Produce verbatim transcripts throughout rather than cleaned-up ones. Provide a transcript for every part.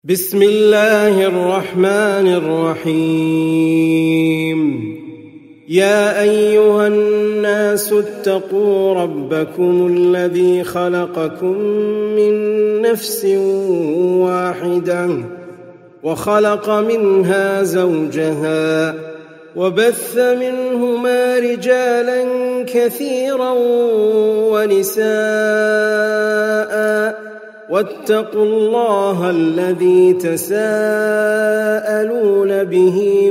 بسم الله الرحمن الرحيم يا أيها الناس اتقوا ربكم الذي خلقكم من نفس واحدة وخلق منها زوجها وبث منهما رجالا كثيرا ونساء واتقوا الله الذي تساءلون به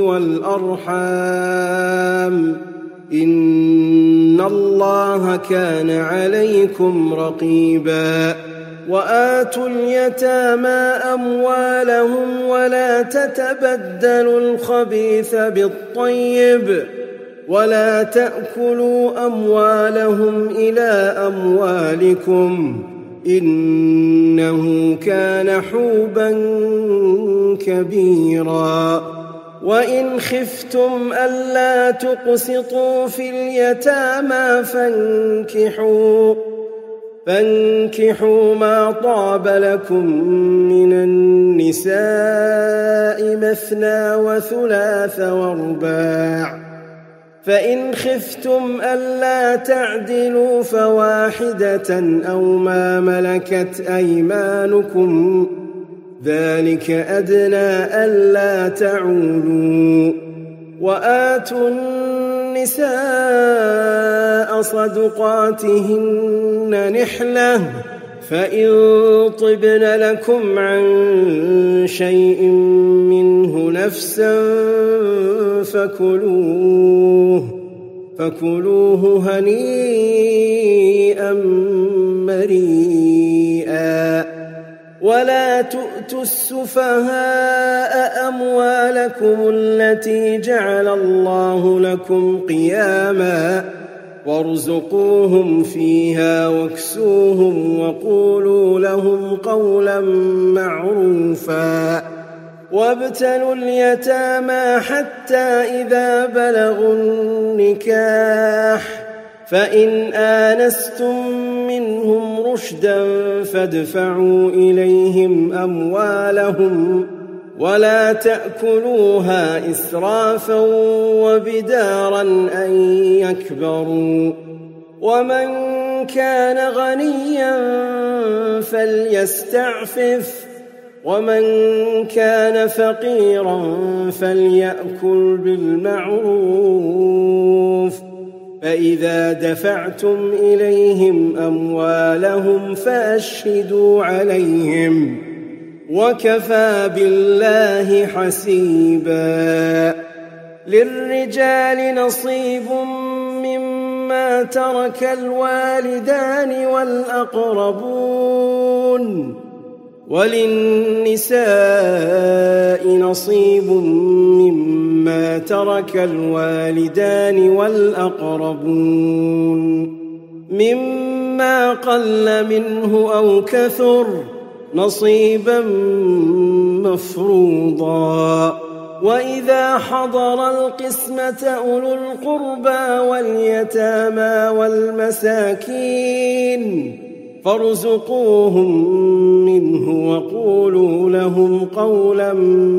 والأرحام إن الله كان عليكم رقيبا وآتوا اليتامى أموالهم ولا تتبدلوا الخبيث بالطيب ولا تأكلوا أموالهم إلى أموالكم إنه كان حوبا كبيرا وإن خفتم ألا تقسطوا في اليتامى فانكحوا فانكحوا ما طاب لكم من النساء مثنى وثلاث ورباع فإن خفتم ألا تعدلوا فواحدة أو ما ملكت أيمانكم ذلك أدنى ألا تعولوا وآتوا النساء صدقاتهن نحلة فإن طبن لكم عن شيء منه نفسا فكلوه فكلوه هنيئا مريئا ولا تؤتوا السفهاء أموالكم التي جعل الله لكم قياما وارزقوهم فيها واكسوهم وقولوا لهم قولا معروفا وابتلوا اليتامى حتى إذا بلغوا النكاح فإن آنستم منهم رشدا فادفعوا إليهم أموالهم ولا تأكلوها إسرافا وبدارا أن يكبروا ومن كان غنيا فليستعفف ومن كان فقيرا فليأكل بالمعروف فإذا دفعتم إليهم أموالهم فأشهدوا عليهم وكفى بالله حسيبا للرجال نصيب مما ترك الوالدان والأقربون وللنساء نصيب مما ترك الوالدان والأقربون مما قل منه أو كثر نصيبا مفروضا وإذا حضر القسمة أولو القربى واليتامى والمساكين فارزقوهم منه وقولوا لهم قولا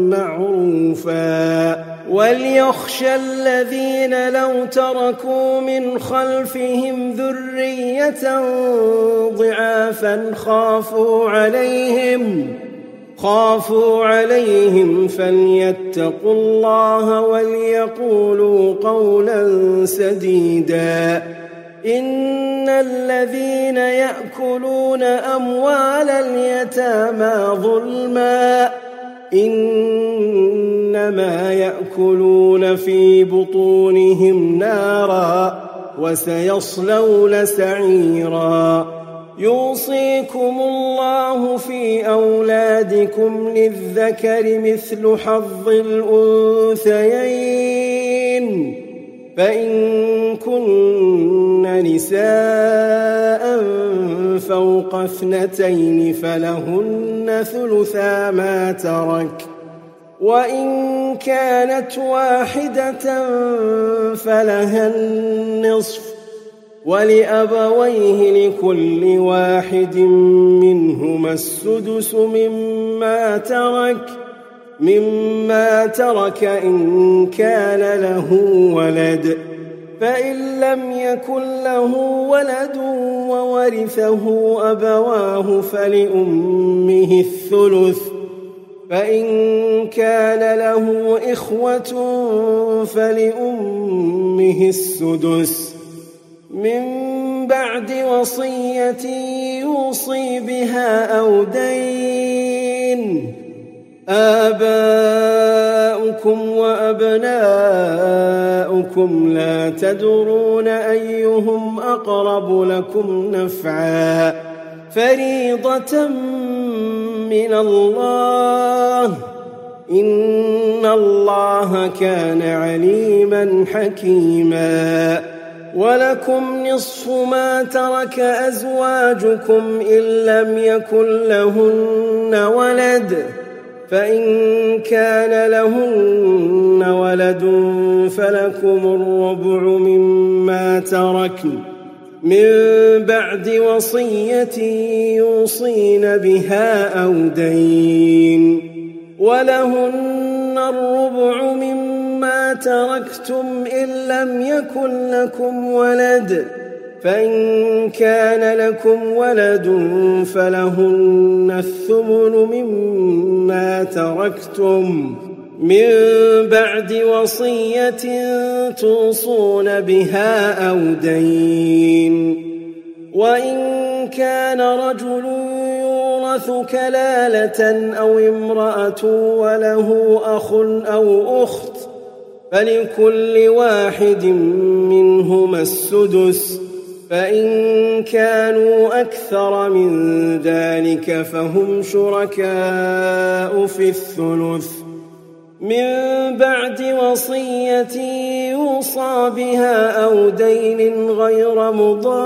معروفا وليخشى الذين لو تركوا من خلفهم ذرية ضعافا خافوا عليهم خافوا عليهم فليتقوا الله وليقولوا قولا سديدا إن الذين يأكلون أموال اليتامى ظلما إنما يأكلون في بطونهم نارا وسيصلون سعيرا يوصيكم الله في أولادكم للذكر مثل حظ الأنثيين فإن كن نساء فوق اثنتين فلهن ثلثا ما ترك وإن كانت واحدة فلها النصف ولأبويه لكل واحد منهما السدس مما ترك مما ترك إن كان له ولد، فإن لم يكن له ولد وورثه أبواه فلأمه الثلث، فإن كان له إخوة فلأمه السدس من بعد وصية يوصي بها أو دين. آباؤكم وأبناؤكم لا تدرون أيهم أقرب لكم نفعا، فريضة من الله، إن الله كان عليما حكيما. ولكم نصف ما ترك أزواجكم إن لم يكن لهن ولد، فإن كان لهن ولد فلكم الربع مما تركن من بعد وصية يوصين بها أو دين، ولهن الربع مما تركتم إن لم يكن لكم ولد، فإن كان لكم ولد فلهن الثمن مما تركتم من بعد وصية توصون بها أو دين. وإن كان رجل يورث كلالة أو امرأة وله أخ أو أخت فلكل واحد منهما السدس، فإن كانوا أكثر من ذلك فهم شركاء في الثلث من بعد وصية يوصى بها أو دين غير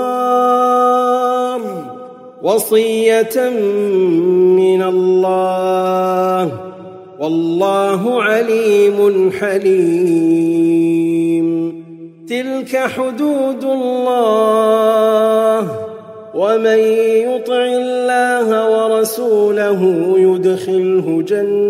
مضار، وصية من الله، والله عليم حليم. تلك حدود الله، ومن يطع الله ورسوله يدخله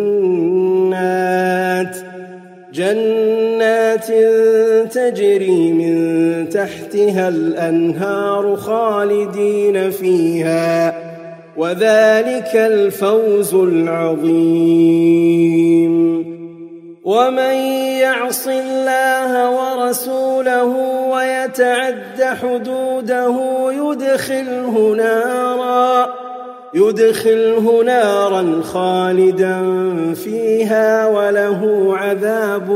جنات جنات تجري من تحتها الأنهار خالدين فيها، وذلك الفوز العظيم. ومن يعص الله ورسوله ويتعد حدوده يدخله نارا يدخله نارا خالدا فيها وله عذاب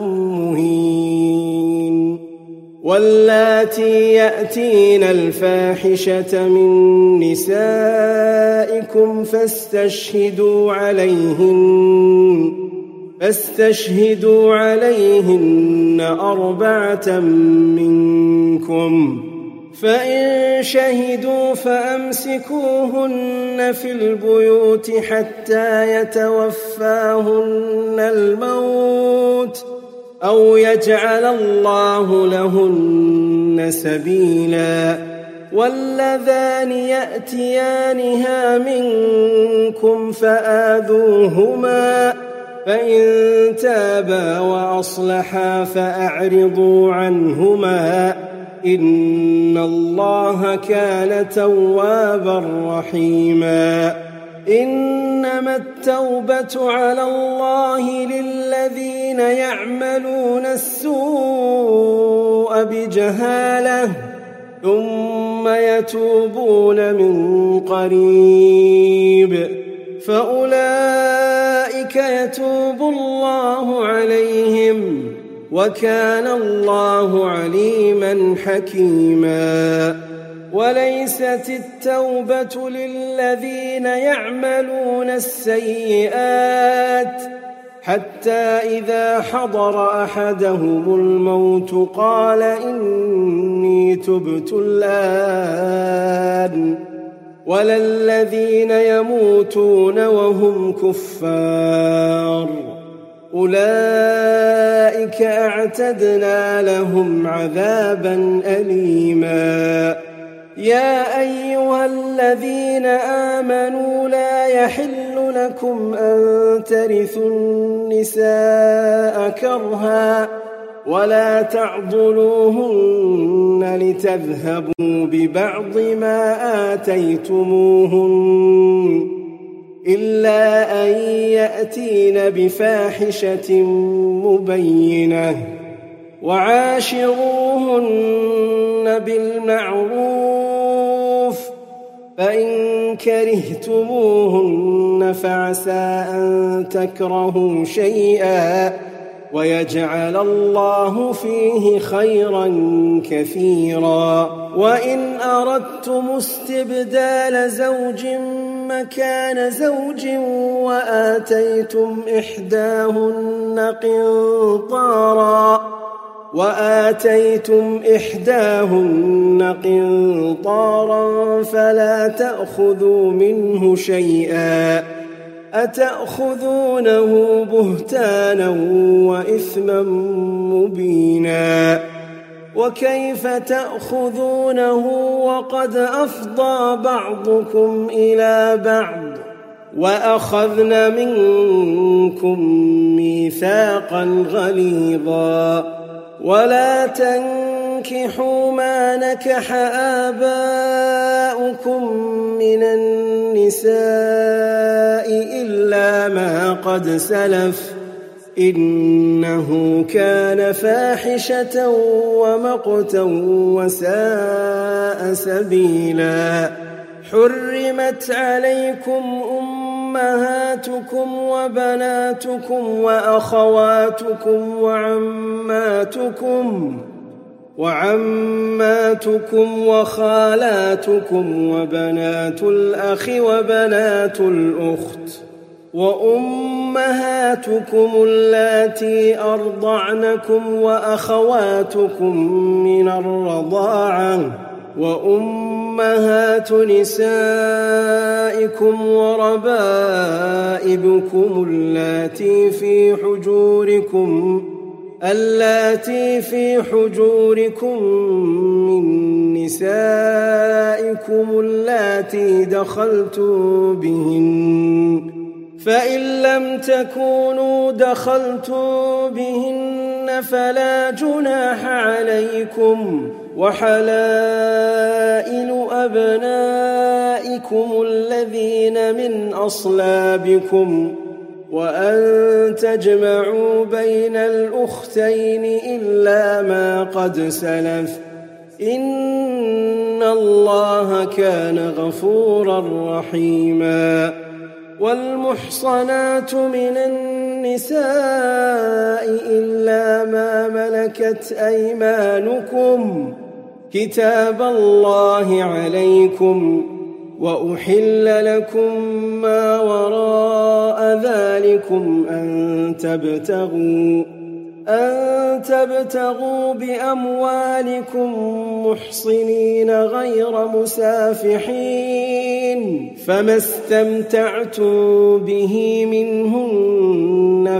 مهين. واللاتي يأتين الفاحشة من نسائكم فاستشهدوا عليهن فاستشهدوا عليهن أربعة منكم، فإن شهدوا فأمسكوهن في البيوت حتى يتوفاهن الموت أو يجعل الله لهن سبيلا. واللذان يأتيانها منكم فآذوهما، فإن تابا وأصلحا فأعرضوا عنهما، إن الله كان توابا رحيما. إنما التوبة على الله للذين يعملون السوء بجهالة ثم يتوبون من قريب فأولئك يتوب الله عليهم، وكان الله عليما حكيما. وليست التوبة للذين يعملون السيئات حتى إذا حضر أحدهم الموت قال إني تبت الآن، ولا الذين يموتون وهم كفار أولئك أعتدنا لهم عذابا أليما. يا أيها الذين آمنوا لا يحل لكم أن ترثوا النساء كرها ولا تعضلوهن لتذهبوا ببعض ما آتيتموهن إلا أن يأتين بفاحشة مبينة وعاشروهن بالمعروف فإن كرهتموهن فعسى أن تكرهوا شيئا ويجعل الله فيه خيرا كثيرا. وإن أردتم استبدال زوج مكان زوج وآتيتم إحداهن قنطارا وآتيتم إحداهن قنطارا فلا تأخذوا منه شيئا أتأخذونه بهتانا وإثما مبينا. وكيف تأخذونه وقد أفضى بعضكم إلى بعض وأخذن منكم ميثاقا غليظا. ولا تنكحوا ما نكح آباؤكم من النساء إلا ما قد سلف إنه كان فاحشة ومقتا وساء سبيلا. حرمت عليكم أمهاتكم وبناتكم وأخواتكم وعماتكم وعماتكم وخالاتكم وبنات الأخ وبنات الأخت وأمهاتكم اللاتي أرضعنكم وأخواتكم من الرضاعة وأمهات نسائكم وربائبكم اللاتي في حجوركم اللاتي في حجوركم من نسائكم اللاتي دخلتم بهن فإن لم تكونوا دخلتم بهن فلا جناح عليكم وحلائل أبنائكم الذين من أصلابكم وأن تجمعوا بين الأختين إلا ما قد سلف إن الله كان غفورا رحيما. والمحصنات من النساء إلا ما ملكت أيمانكم كتاب الله عليكم وأحل لكم ما وراء ذلكم أن تبتغوا أن تبتغوا بأموالكم محصنين غير مسافحين فما استمتعتم به منهن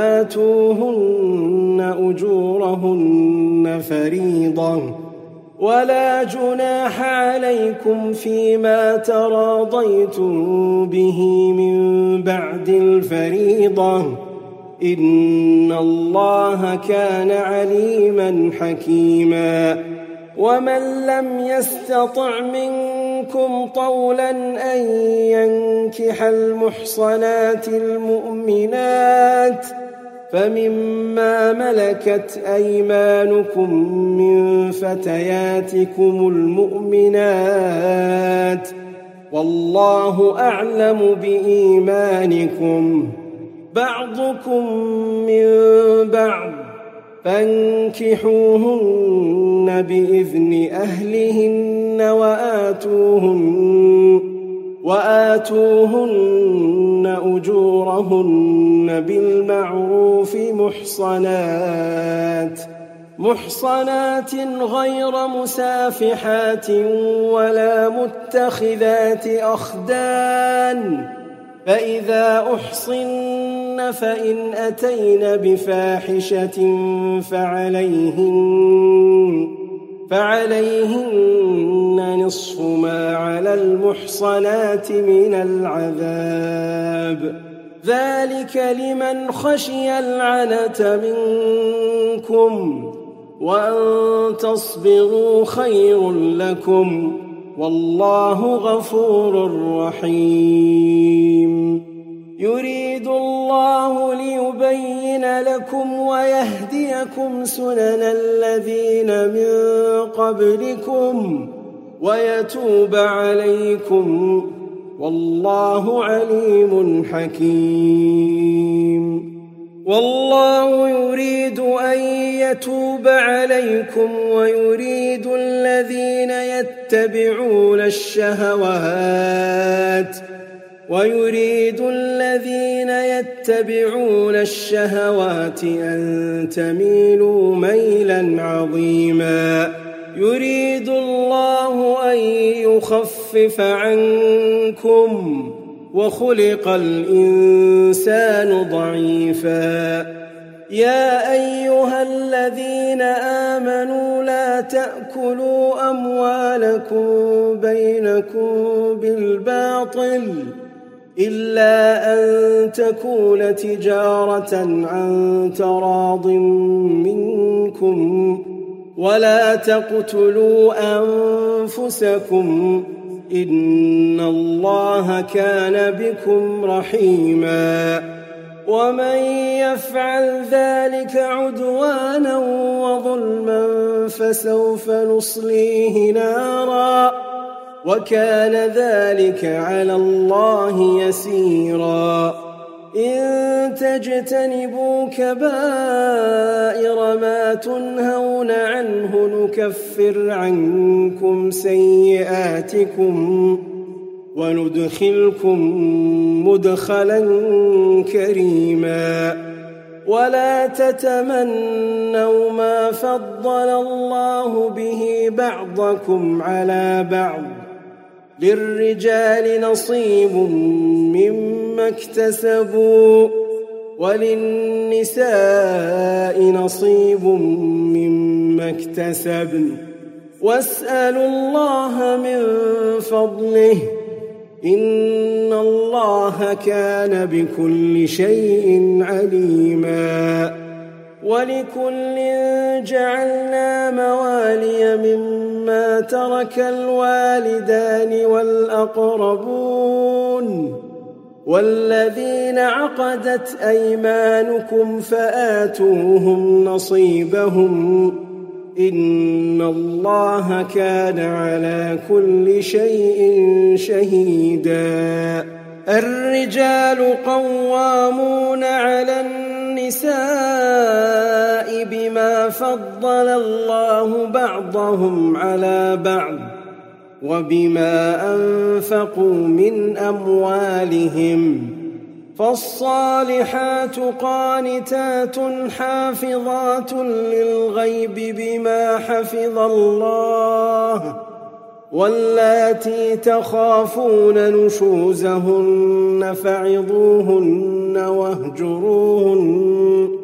فآتوهن أجورهن فريضة ولا جناح عليكم فيما تراضيتم به من بعد الفريضة إن الله كان عليما حكيما. ومن لم يستطع منكم طولا أن ينكح المحصنات المؤمنات فمما ملكت أيمانكم من فتياتكم المؤمنات والله أعلم بإيمانكم بعضكم من بعض فانكحوهن بإذن أهلهن وآتوهن وآتوهن أجورهن بالمعروف محصنات محصنات غير مسافحات ولا متخذات أخدان فإذا أحصن فإن أتين بفاحشة فعليهن, فعليهن نصف ما على المحصنات من العذاب، ذلك لمن خشي العنة منكم، وأن تصبروا خير لكم، والله غفور رحيم. يريد الله ليبين لكم ويهديكم سنن الذين من قبلكم ويتوب عليكم، والله عليم حكيم. والله يريد أن يتوب عليكم ويريد الذين يتبعون الشهوات ويريد الذين يتبعون الشهوات أن تميلوا ميلا عظيما. يريد الله أن يخفف عنكم وخلق الإنسان ضعيفا. يا أيها الذين آمنوا لا تأكلوا أموالكم بينكم بالباطل إلا أن تكون تجارة عن تراض منكم، ولا تقتلوا أنفسكم إن الله كان بكم رحيما. ومن يفعل ذلك عدوانا وظلما فسوف نصليه نارا، وكان ذلك على الله يسيرا. إن تجتنبوا كبائر ما تنهون عنه نكفر عنكم سيئاتكم وندخلكم مدخلا كريما. ولا تتمنوا ما فضل الله به بعضكم على بعض، للرجال نصيب مما اكتسبوا وللنساء نصيب مما اكتسبن، واسألوا الله من فضله إن الله كان بكل شيء عليما. ولكل جعلنا موالي مما ترك الوالدان والأقربون والذين عقدت أيمانكم فآتوهم نصيبهم إن الله كان على كل شيء شهيدا. الرجال قوامون على النساء بما فضل الله بعضهم على بعض وبما أنفقوا من أموالهم، فالصالحات قانتات حافظات للغيب بما حفظ الله، واللاتي تخافون نشوزهن فعظوهن واهجروهن,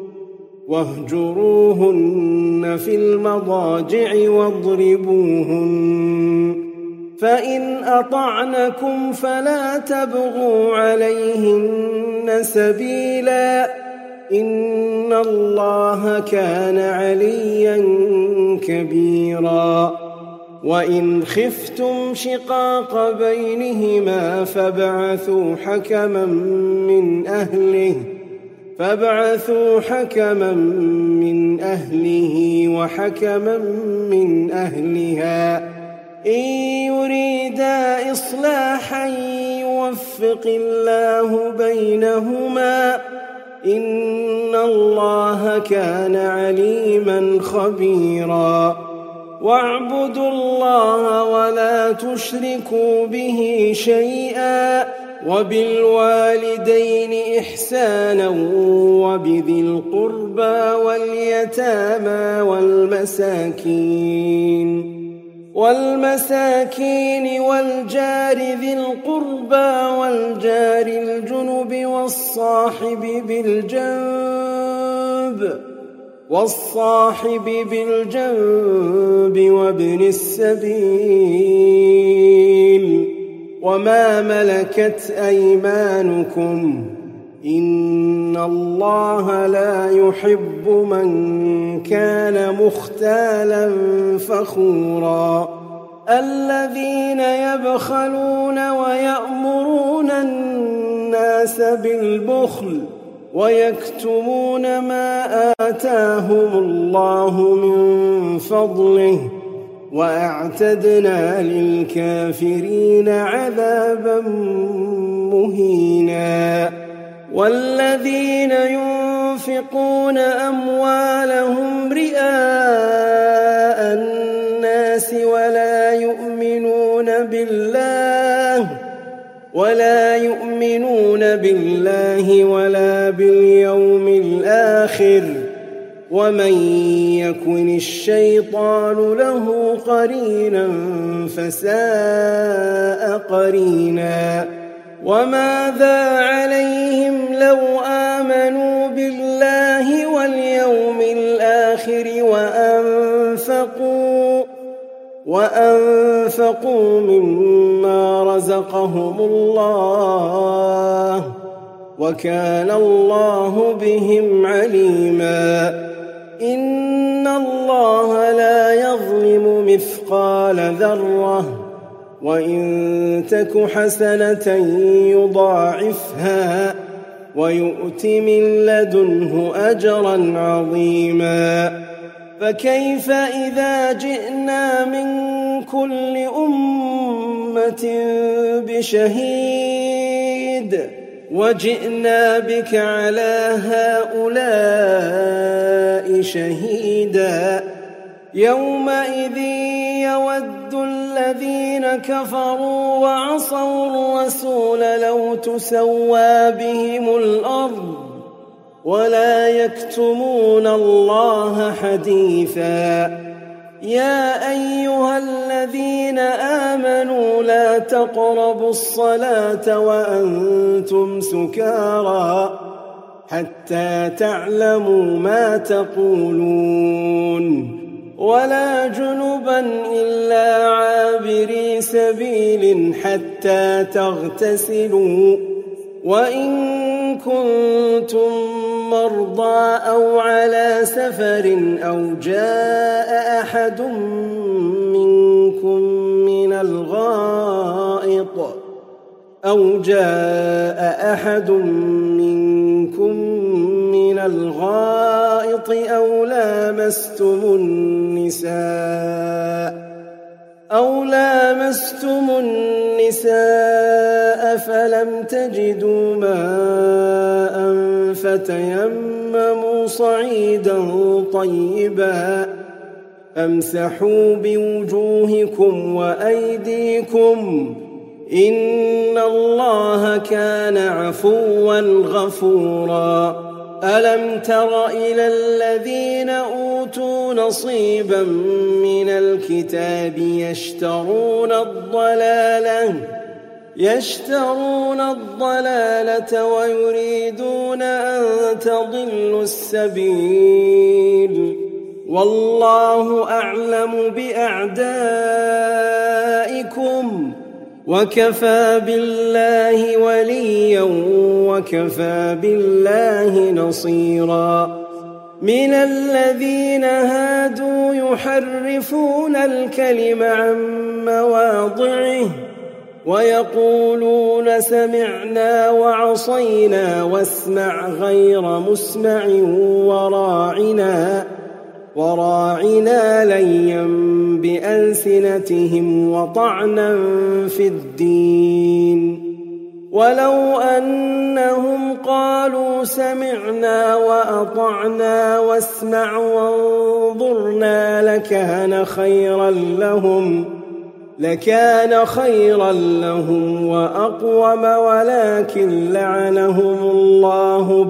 واهجروهن في المضاجع واضربوهن، فإن أطعنكم فلا تبغوا عليهن سبيلا إن الله كان عليا كبيرا. وإن خفتم شقاق بينهما فابعثوا حكما من أهله فابعثوا حكما من أهله وحكما من أهلها إن يريدا إصلاحا يوفق الله بينهما إن الله كان عليما خبيرا. واعبدوا الله ولا تشركوا به شيئا وبالوالدين إحسانا وبذي القربى واليتامى والمساكين والمساكين والجار ذي القربى والجار الجنب والصاحب بالجنب والصاحب بالجنب وابن السبيل وما ملكت أيمانكم إن الله لا يحب من كان مختالا فخورا الذين يبخلون ويأمرون الناس بالبخل ويكتمون ما آتاهم الله من فضله وأعتدنا للكافرين عذابا مهينا والذين ينفقون أموالهم رئاء الناس ولا يؤمنون بالله ولا يؤمنون بالله ولا باليوم الآخر ومن يكن الشيطان له قرينا فساء قرينا وماذا عليهم لو آمنوا بالله واليوم الآخر وأنفقوا وأنفقوا مما رزقهم الله وكان الله بهم عليما إن الله لا يظلم مثقال ذرة وإن تك حسنة يضاعفها ويؤت من لدنه أجرا عظيما فكيف إذا جئنا من كل أمة بشهيد وجئنا بك على هؤلاء شهيدا يومئذ يود الذين كفروا وعصوا الرسول لو تسوى بهم الأرض ولا يكتمون الله حديثا يا أيها الذين آمنوا لا تقربوا الصلاة وأنتم سكارى حتى تعلموا ما تقولون ولا جنبا إلا عابري سبيل حتى تغتسلوا وإن كنتم مرضى أو على سفر أو جاء أحد منكم من الغائط أو جاء أحد منكم من الغائط أو لامستم النساء أو لامستم النساء فلم تجدوا ماء فتيمموا صعيدا طيبا فامسحوا بوجوهكم وأيديكم إن الله كان عفوا غفورا ألم تر إلى الذين أوتوا نصيبا من الكتاب يشترون الضلالة يشترون الضلالة ويريدون أن تضلوا السبيل والله أعلم بأعدائكم وكفى بالله وليا وكفى بالله نصيرا من الذين هادوا يحرفون الكلم عن مواضعه ويقولون سمعنا وعصينا واسمع غير مسمع وراعنا وراعنا ليا بألسنتهم وطعنا في الدين ولو أنهم قالوا سمعنا وأطعنا واسمع وانظرنا لكان خيرا لهم لكان خيرا لهم وأقوم ولكن لعنهم الله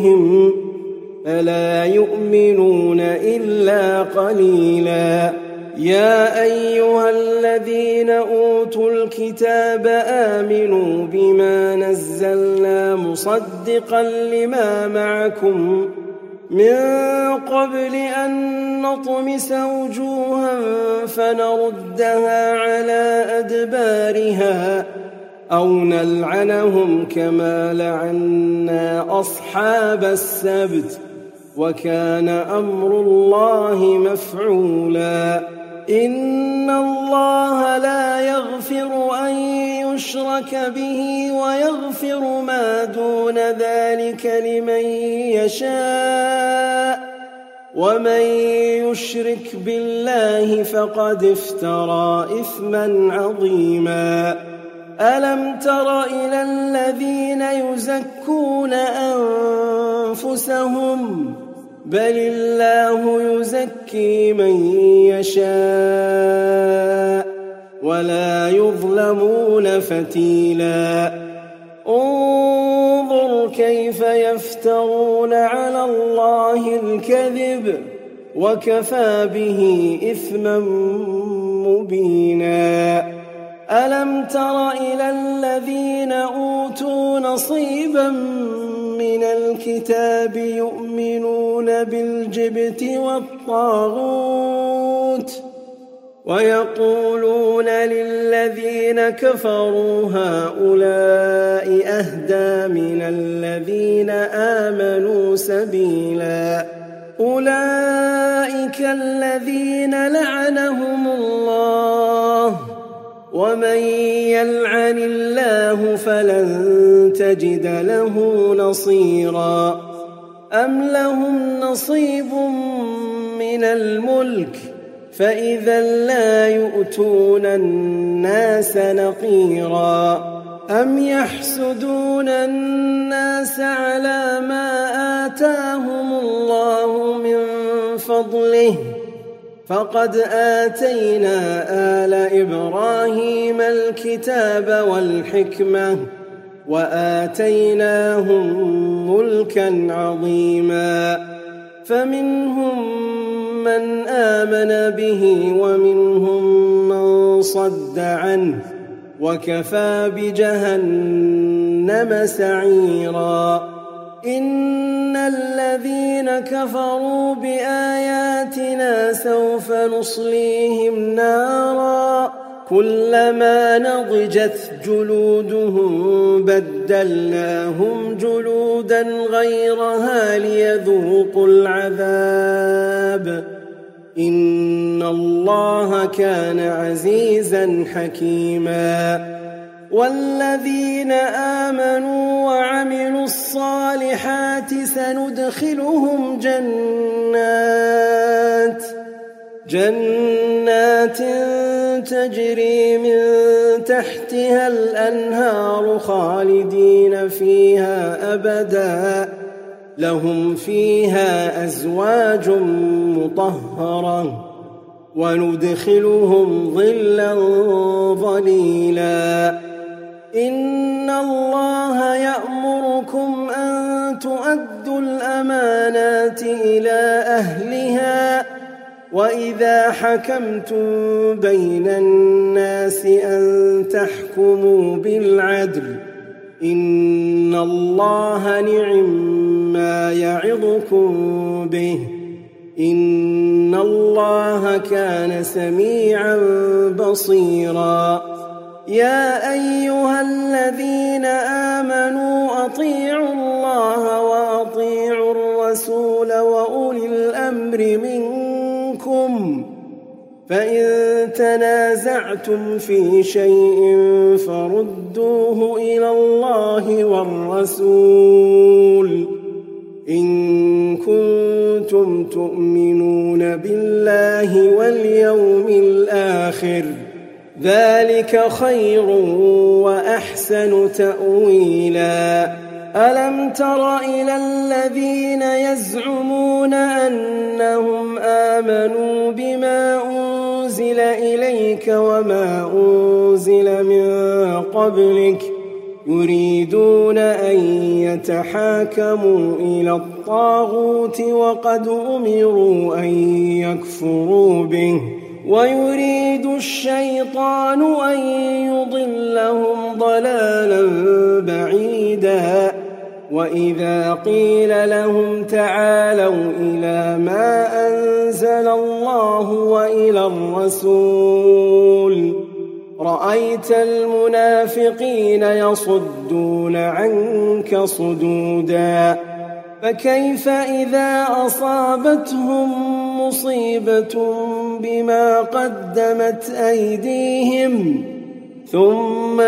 بكفرهم فلا يؤمنون إلا قليلا يا أيها الذين أوتوا الكتاب آمنوا بما نزلنا مصدقا لما معكم من قبل أن نطمس وجوها فنردها على أدبارها أو نلعنهم كما لعنا أصحاب السبت وكان أمر الله مفعولا إن الله لا يغفر أن يشرك به ويغفر ما دون ذلك لمن يشاء ومن يشرك بالله فقد افترى إثما عظيما ألم تر إلى الذين يزكون أنفسهم بل الله يزكي من يشاء ولا يظلمون فتيلا انظر كيف يفترون على الله الكذب وكفى به إثما مبينا ألم تر إلى الذين أوتوا نصيبا من الكتاب يؤمنون بالجبت والطاغوت ويقولون للذين كفروا هؤلاء أهدى من الذين آمنوا سبيلا أولئك الذين لعنهم الله ومن يلعن الله فلن تجد له نصيرا أم لهم نصيب من الملك فإذا لا يؤتون الناس نقيرا أم يحسدون الناس على ما آتاهم الله من فضله فقد آتينا آل إبراهيم الكتاب والحكمة وآتيناهم ملكا عظيما فمنهم من آمن به ومنهم من صد عنه وكفى بجهنم سعيرا إن الذين كفروا بآياتنا سوف نصليهم نارا كلما نضجت جلودهم بدلناهم جلودا غيرها ليذوقوا العذاب إن الله كان عزيزا حكيما والذين آمنوا وعملوا الصالحات سندخلهم جنات جنات تجري من تحتها الأنهار خالدين فيها أبدا لهم فيها أزواج مطهرة وندخلهم ظلا ظليلا إن الله يأمركم أن تؤدوا الأمانات إلى أهلها وإذا حكمتم بين الناس أن تحكموا بالعدل إن الله نعم ما يعظكم به إن الله كان سميعا بصيرا يا أيها الذين آمنوا أطيعوا الله وأطيعوا الرسول وأولي الأمر منكم فإن تنازعتم في شيء فردوه إلى الله والرسول إن كنتم تؤمنون بالله واليوم الآخر ذلك خير وأحسن تأويلا ألم تر إلى الذين يزعمون أنهم آمنوا بما أنزل إليك وما أنزل من قبلك يريدون أن يتحاكموا إلى الطاغوت وقد أمروا أن يكفروا به ويريد الشيطان أن يضلهم ضلالا بعيدا وإذا قيل لهم تعالوا إلى ما أنزل الله وإلى الرسول رأيت المنافقين يصدون عنك صدودا فكيف إذا أصابتهم مصيبة بما قدمت أيديهم ثم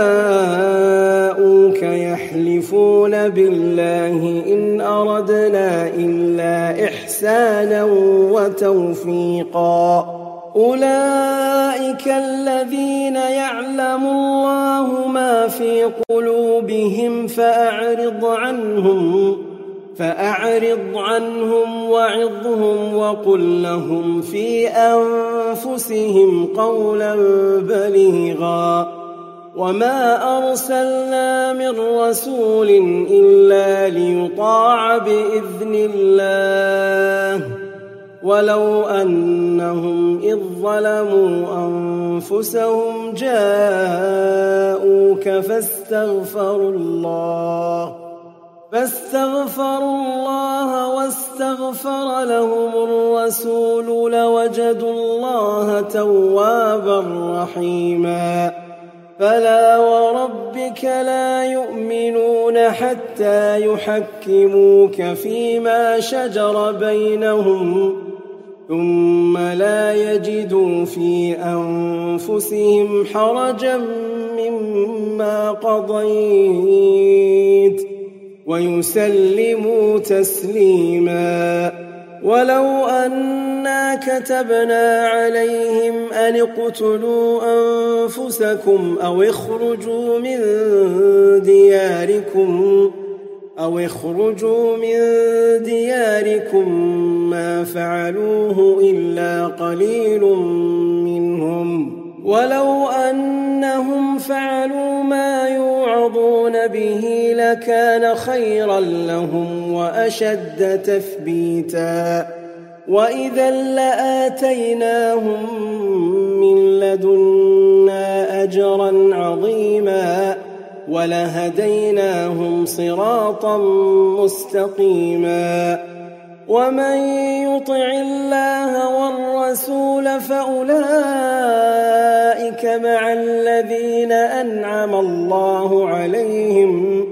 جاءوك يحلفون بالله إن أردنا إلا إحسانا وتوفيقا أولئك الذين يعلم الله ما في قلوبهم فأعرض عنهم فأعرض عنهم وعظهم وقل لهم في أنفسهم قولا بليغا وما أرسلنا من رسول إلا ليطاع بإذن الله ولو أنهم إذ ظلموا أنفسهم جاءوك فاستغفروا الله فاستغفروا الله واستغفر لهم الرسول لوجدوا الله توابا رحيما فلا وربك لا يؤمنون حتى يحكموك فيما شجر بينهم ثم لا يجدوا في أنفسهم حرجا مما قضيت ويسلموا تسليما ولو أنا كتبنا عليهم أن اقتلوا أنفسكم أو اخرجوا من دياركم أو اخرجوا من دياركم ما فعلوه إلا قليل منهم ولو أنهم فعلوا ما يوعظون به لكان خيرا لهم وأشد تثبيتا وإذا لآتيناهم من لدنا أجرا عظيما ولهديناهم صراطا مستقيما ومن يطع الله والرسول فأولئك مع الذين أنعم الله عليهم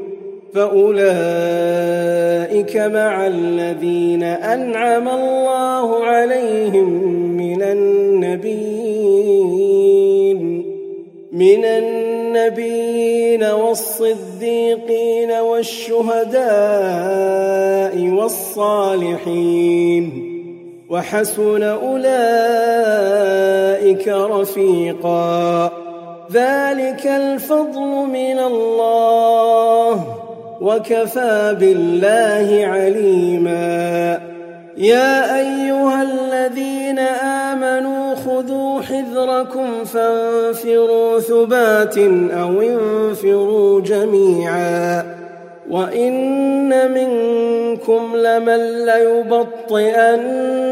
فأولئك مع الذين أنعم الله عليهم من النبيين من النبيين والصديقين والشهداء والصالحين وحسن أولئك رفيقا ذلك الفضل من الله وكفى بالله عليما يا أيها الذين آمنوا خذوا حذركم فانفروا ثبات أو انفروا جميعا وإن منكم لمن ليبطئن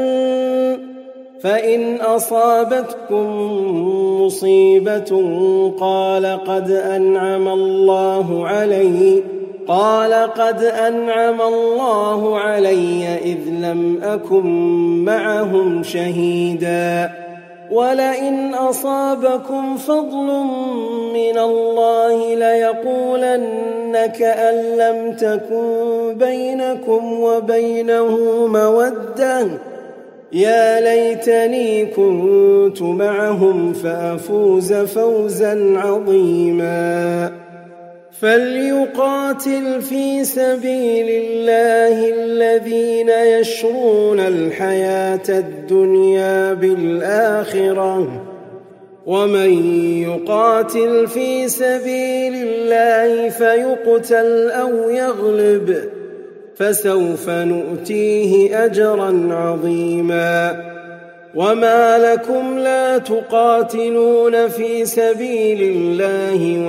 فإن أصابتكم مصيبة قال قد أنعم الله علي قال قد أنعم الله علي إذ لم أكن معهم شهيدا ولئن أصابكم فضل من الله ليقولن كأن لم تكن بينكم وبينه مودة يا ليتني كنت معهم فأفوز فوزا عظيما فليقاتل في سبيل الله الذين يشرون الحياة الدنيا بالآخرة ومن يقاتل في سبيل الله فيقتل أو يغلب فسوف نؤتيه أجرا عظيما وما لكم لا تقاتلون في سبيل الله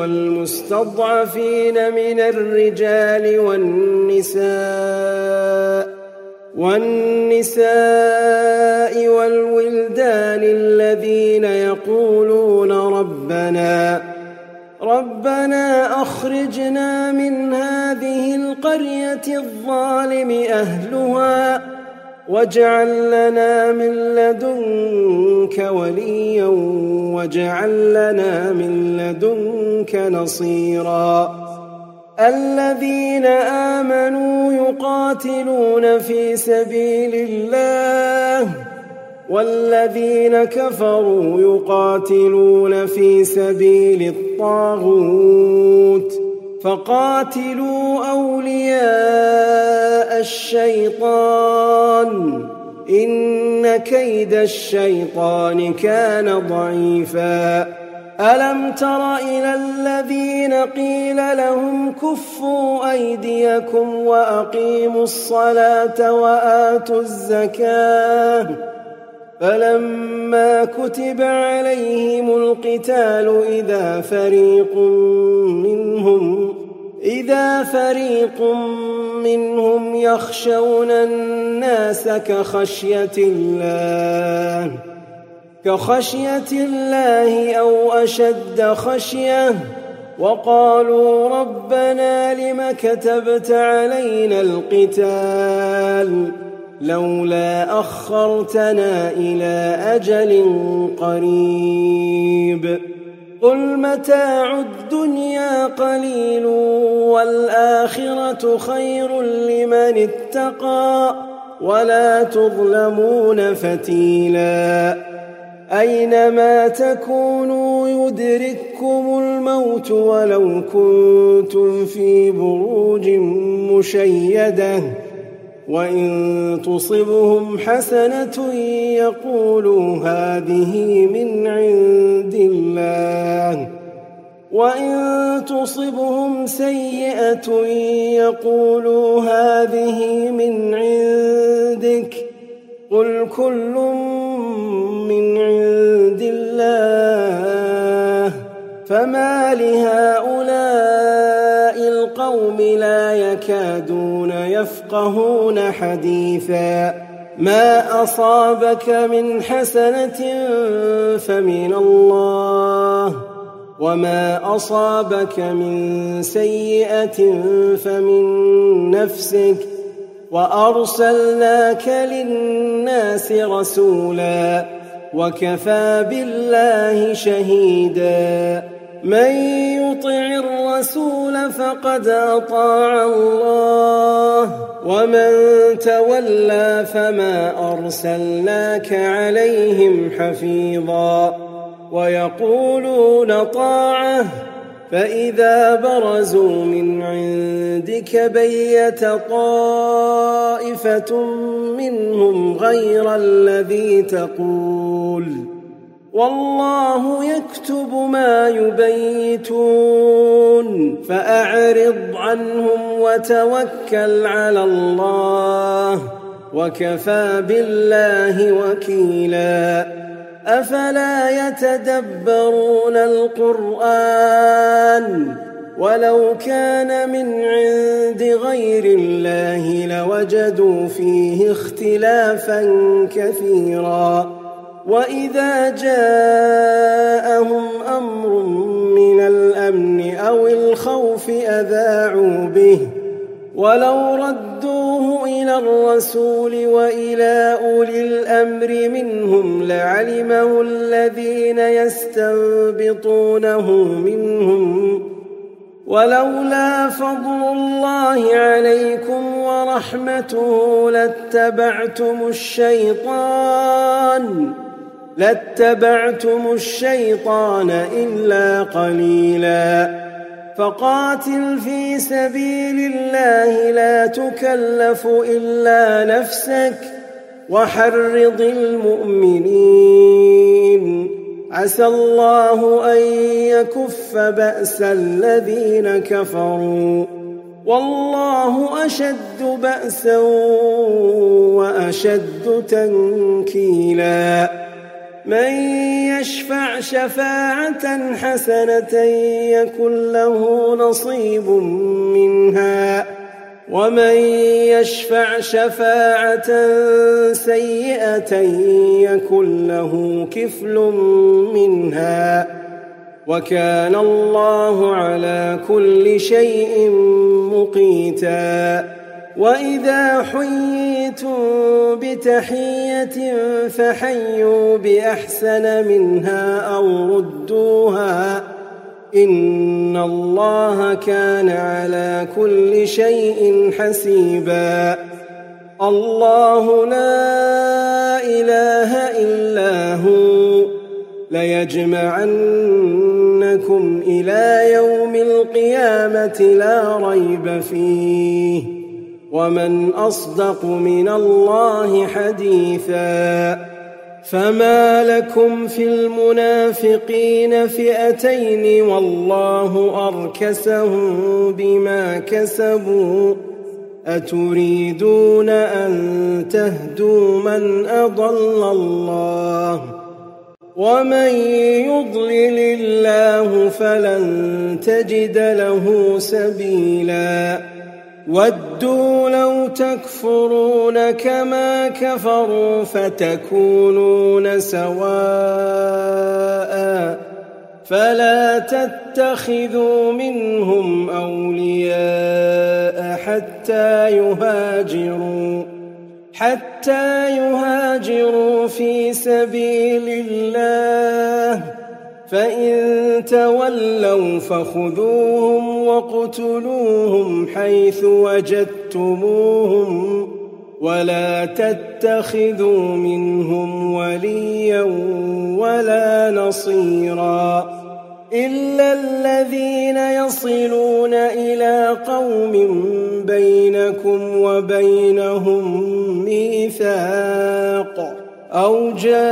والمستضعفين من الرجال والنساء والنساء والولدان الذين يقولون ربنا ربنا أخرجنا من هذه القرية الظالم أهلها واجعل لنا من لدنك وليا واجعل لنا من لدنك نصيرا الذين آمنوا يقاتلون في سبيل الله والذين كفروا يقاتلون في سبيل الطاغوت فقاتلوا أولياء الشيطان إن كيد الشيطان كان ضعيفا ألم تر إلى الذين قيل لهم كفوا أيديكم وأقيموا الصلاة وآتوا الزكاة فلما كتب عليهم القتال إذا فريق منهم إذا فريق منهم يخشون الناس كخشية الله كخشية الله أو أشد خشية وقالوا ربنا لم كتبت علينا القتال لولا أخرتنا إلى أجل قريب قل متاع الدنيا قليل والآخرة خير لمن اتقى ولا تظلمون فتيلا أينما تكونوا يدرككم الموت ولو كنتم في بروج مشيدة وإن تصبهم حسنة يقولوا هذه من عند الله وإن تصبهم سيئة يقولوا هذه من عندك قل كل من عند الله فما لهؤلاء القوم لا يكادون يفقهون حديثا ما أصابك من حسنة فمن الله وما أصابك من سيئة فمن نفسك وأرسلناك للناس رسولا وكفى بالله شهيدا من يطع الرسول فقد أطاع الله ومن تولى فما أرسلناك عليهم حفيظا ويقولون طاعة فإذا برزوا من عندك بيت طائفة منهم غير الذي تقول والله يكتب ما يبيتون فأعرض عنهم وتوكل على الله وكفى بالله وكيلا أفلا يتدبرون القرآن ولو كان من عند غير الله لوجدوا فيه اختلافا كثيرا وإذا جاءهم أمر من الأمن أو الخوف أذاعوا به ولو ردوه إلى الرسول وإلى أولي الأمر منهم لعلمه الذين يستنبطونه منهم ولولا فضل الله عليكم ورحمته لاتبعتم الشيطان لاتبعتم الشيطان إلا قليلا فقاتل في سبيل الله لا تكلف إلا نفسك وحرض المؤمنين عسى الله أن يكف بأس الذين كفروا والله أشد بأسا وأشد تنكيلا من يشفع شفاعة حسنة يكن له نصيب منها ومن يشفع شفاعة سيئة يكن له كفل منها وكان الله على كل شيء مقيتا. وإذا حييتم بتحية فحيوا بأحسن منها أو ردوها إن الله كان على كل شيء حسيبا. الله لا إله إلا هو ليجمعنكم إلى يوم القيامة لا ريب فيه ومن أصدق من الله حديثا. فما لكم في المنافقين فئتين والله أركسهم بما كسبوا أتريدون أن تهدوا من أضل الله ومن يضلل الله فلن تجد له سبيلا. ودوا لو تكفرون كما كفروا فتكونون سواء فلا تتخذوا منهم أولياء حتى يهاجروا حتى يهاجروا في سبيل الله فإن تولوا فخذوهم واقتلوهم حيث وجدتموهم ولا تتخذوا منهم وليا ولا نصيرا إلا الذين يصلون إلى قوم بينكم وبينهم ميثاق أو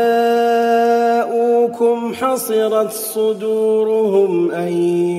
جاءوكم حصرت صدورهم أن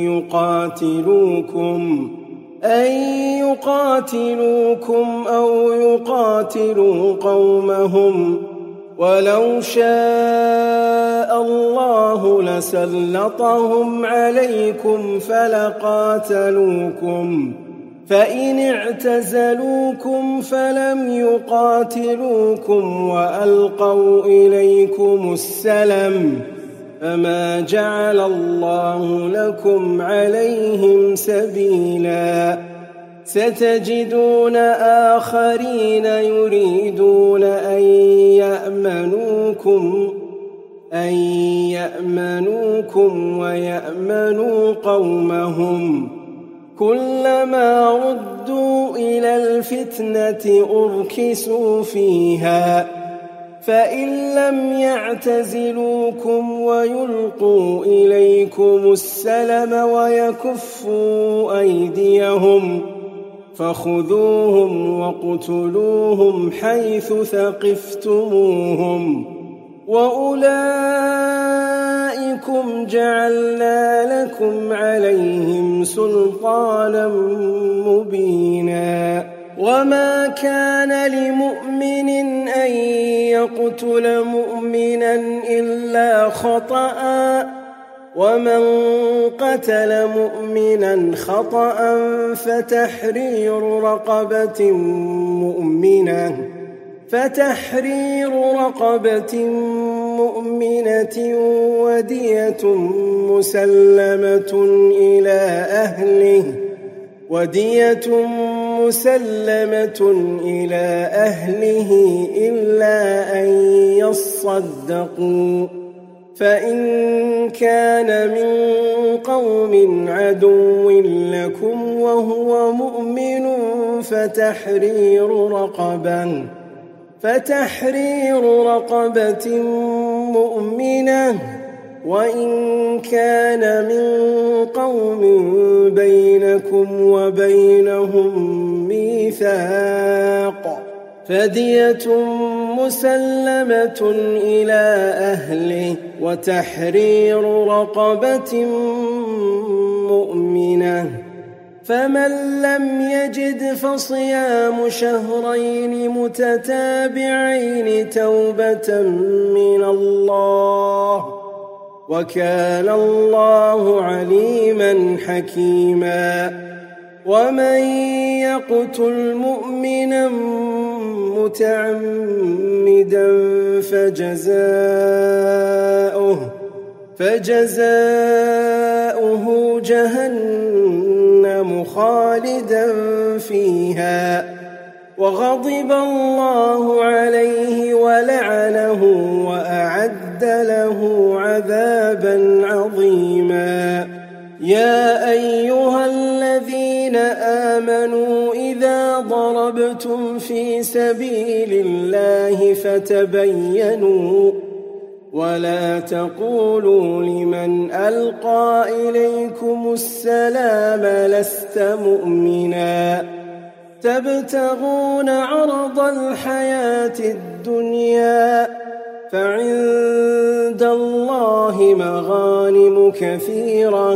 يقاتلوكم أن يقاتلوكم أو يقاتلوا قومهم ولو شاء الله لسلطهم عليكم فلقاتلوكم فإن اعتزلوكم فلم يقاتلوكم وألقوا إليكم السلم فما جعل الله لكم عليهم سبيلا. ستجدون آخرين يريدون أن يأمنوكم أن يأمنوكم ويأمنوا قومهم كلما ردوا إلى الفتنة أركسوا فيها فإن لم يعتزلوكم ويلقوا إليكم السلم ويكفوا أيديهم فخذوهم واقتلوهم حيث ثقفتموهم وأولئكم جعلنا لكم عليهم سلطانا مبينا. وما كان لمؤمن أن يقتل مؤمنا إلا خطأ ومن قتل مؤمنا خطأ فتحرير رقبة مؤمنة فتحرير رقبة مؤمنة ودية مسلمة إلى أهله ودية مسلمة إلى أهله إلا أن يصدقوا فإن كان من قوم عدو لكم وهو مؤمن فتحرير رقبة فتحرير رقبة مؤمنة وإن كان من قوم بينكم وبينهم ميثاق فدية مسلمة إلى أهله وتحرير رقبة مؤمنة فمن لم يجد فصيام شهرين متتابعين توبة من الله وكان الله عليما حكيما. ومن يقتل مؤمنا متعمدا فجزاؤه فجزاؤه جهنم خالدا فيها وغضب الله عليه ولعنه وأعد له عذابا عظيما. يا أيها الذين آمنوا إذا ضربتم في سبيل الله فتبينوا ولا تقولوا لمن ألقى إليكم السلام لست مؤمنا تبتغون عرض الحياة الدنيا فعند الله مغانم كثيرة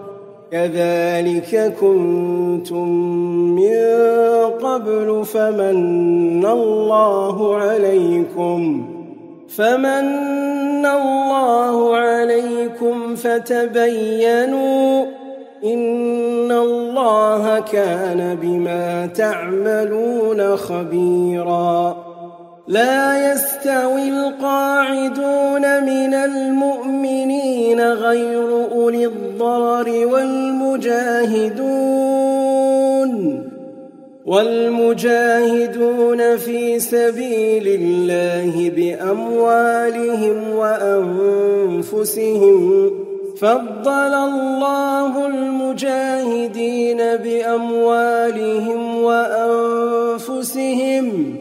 كذلك كنتم من قبل فمن الله عليكم فمن الله عليكم فتبينوا إن الله كان بما تعملون خبيرا. لا يستوي القاعدون من المؤمنين غير أولي الضرر والمجاهدون والمجاهدون في سبيل الله بأموالهم وأنفسهم فضل الله المجاهدين بأموالهم وأنفسهم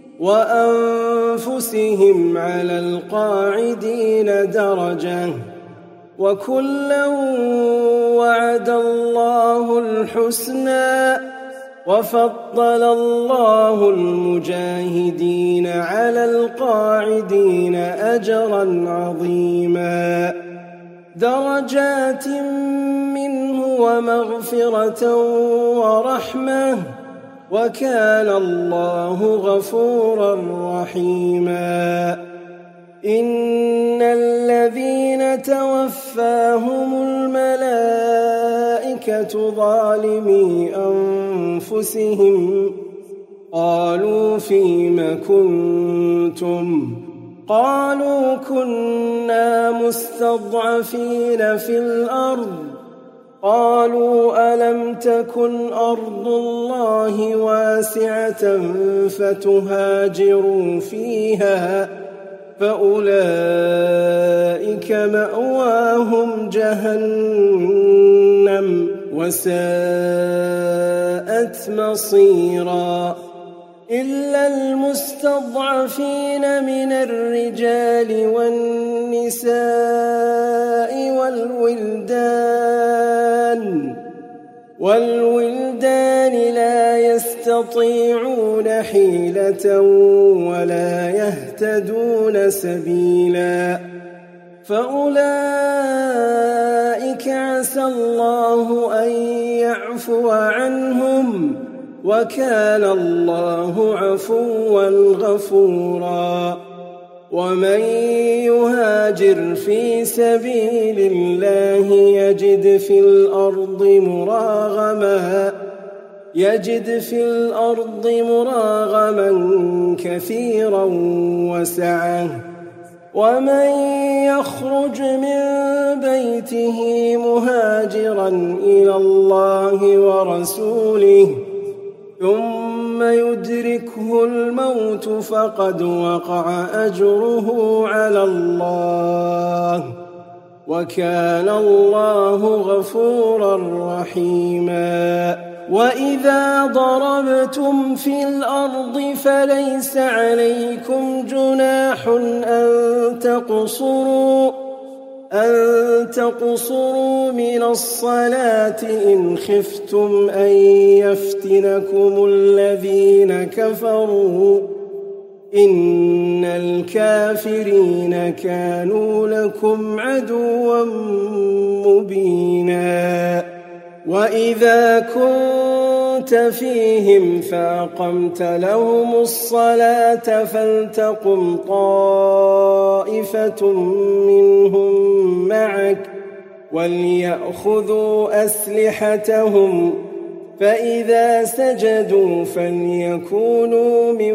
وأنفسهم على القاعدين درجة وكلا وعد الله الحسنى وفضل الله المجاهدين على القاعدين أجرا عظيما درجات منه ومغفرة ورحمة وكان الله غفورا رحيما. إن الذين توفاهم الملائكة ظالمي أنفسهم قالوا فيم كنتم قالوا كنا مستضعفين في الأرض قالوا ألم تكن أرض الله واسعة فتهاجروا فيها فأولئك مأواهم جهنم وساءت مصيرا. إلا المستضعفين من الرجال والنساء والولدان والولدان لا يستطيعون حيلة ولا يهتدون سبيلا فأولئك عسى الله أن يعفو عنهم وكان الله عفوا غفورا. ومن يهاجر في سبيل الله يجد في الأرض مراغما يجد في الأرض مراغما كثيرا وسعة ومن يخرج من بيته مهاجرا إلى الله ورسوله ثم يدركه الموت فقد وقع أجره على الله وكان الله غفورا رحيما. وإذا ضربتم في الأرض فليس عليكم جناح أن تقصروا أن تقصروا من الصلاة إن خفتم أن يفتنكم الذين كفروا إن الكافرين كانوا لكم عدوا مبينا. وإذا كنت فيهم فأقمت لهم الصلاة فلتقم طائفة منهم معك وليأخذوا أسلحتهم فإذا سجدوا فليكونوا من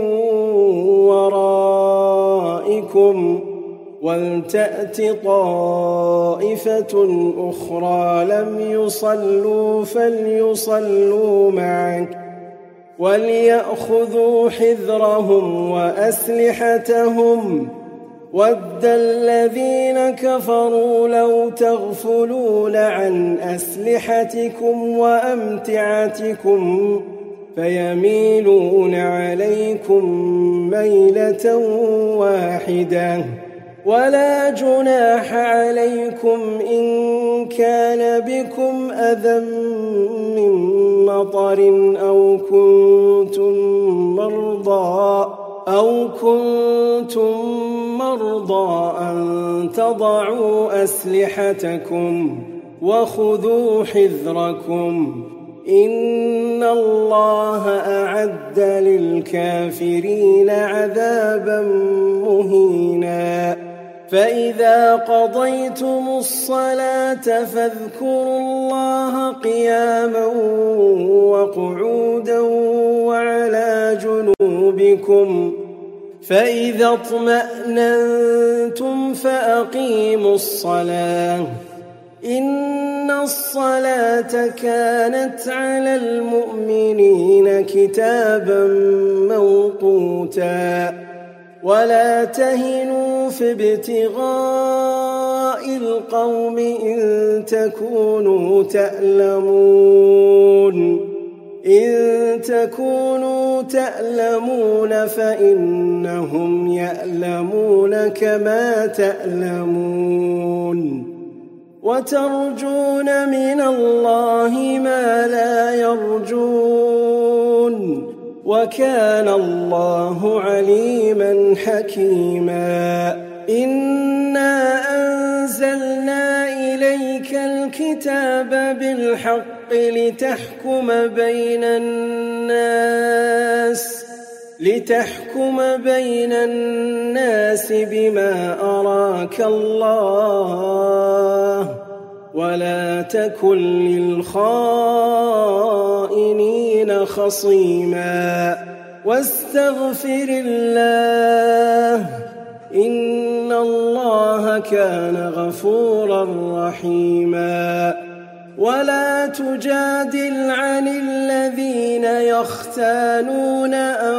ورائكم ولتأت طائفة أخرى لم يصلوا فليصلوا معك وليأخذوا حذرهم وأسلحتهم ود الذين كفروا لو تغفلون عن أسلحتكم وأمتعتكم فيميلون عليكم ميلة واحدة ولا جناح عليكم إن كان بكم أذى من مطر أو كنتم مرضى أو كنتم مرضى أن تضعوا أسلحتكم وخذوا حذركم إن الله أعد للكافرين عذابا مهينا فإذا قضيتم الصلاة فاذكروا الله قياما وقعودا وعلى جنوبكم فإذا اطمأننتم فأقيموا الصلاة إن الصلاة كانت على المؤمنين كتابا موقوتا ولا تهنوا في ابتغاء القوم إن تكونوا تألمون إن تكونوا تألمون فإنهم يألمون كما تألمون وترجون من الله ما لا يرجون وكان الله عليما حكيما إنا أنزلنا إليك الكتاب بالحق لتحكم بين الناس لتحكم بين الناس بما أراك الله ولا تكن للخائنين خصيما واستغفر الله إن الله كان غفورا رحيما ولا تجادل عن الذين يختانون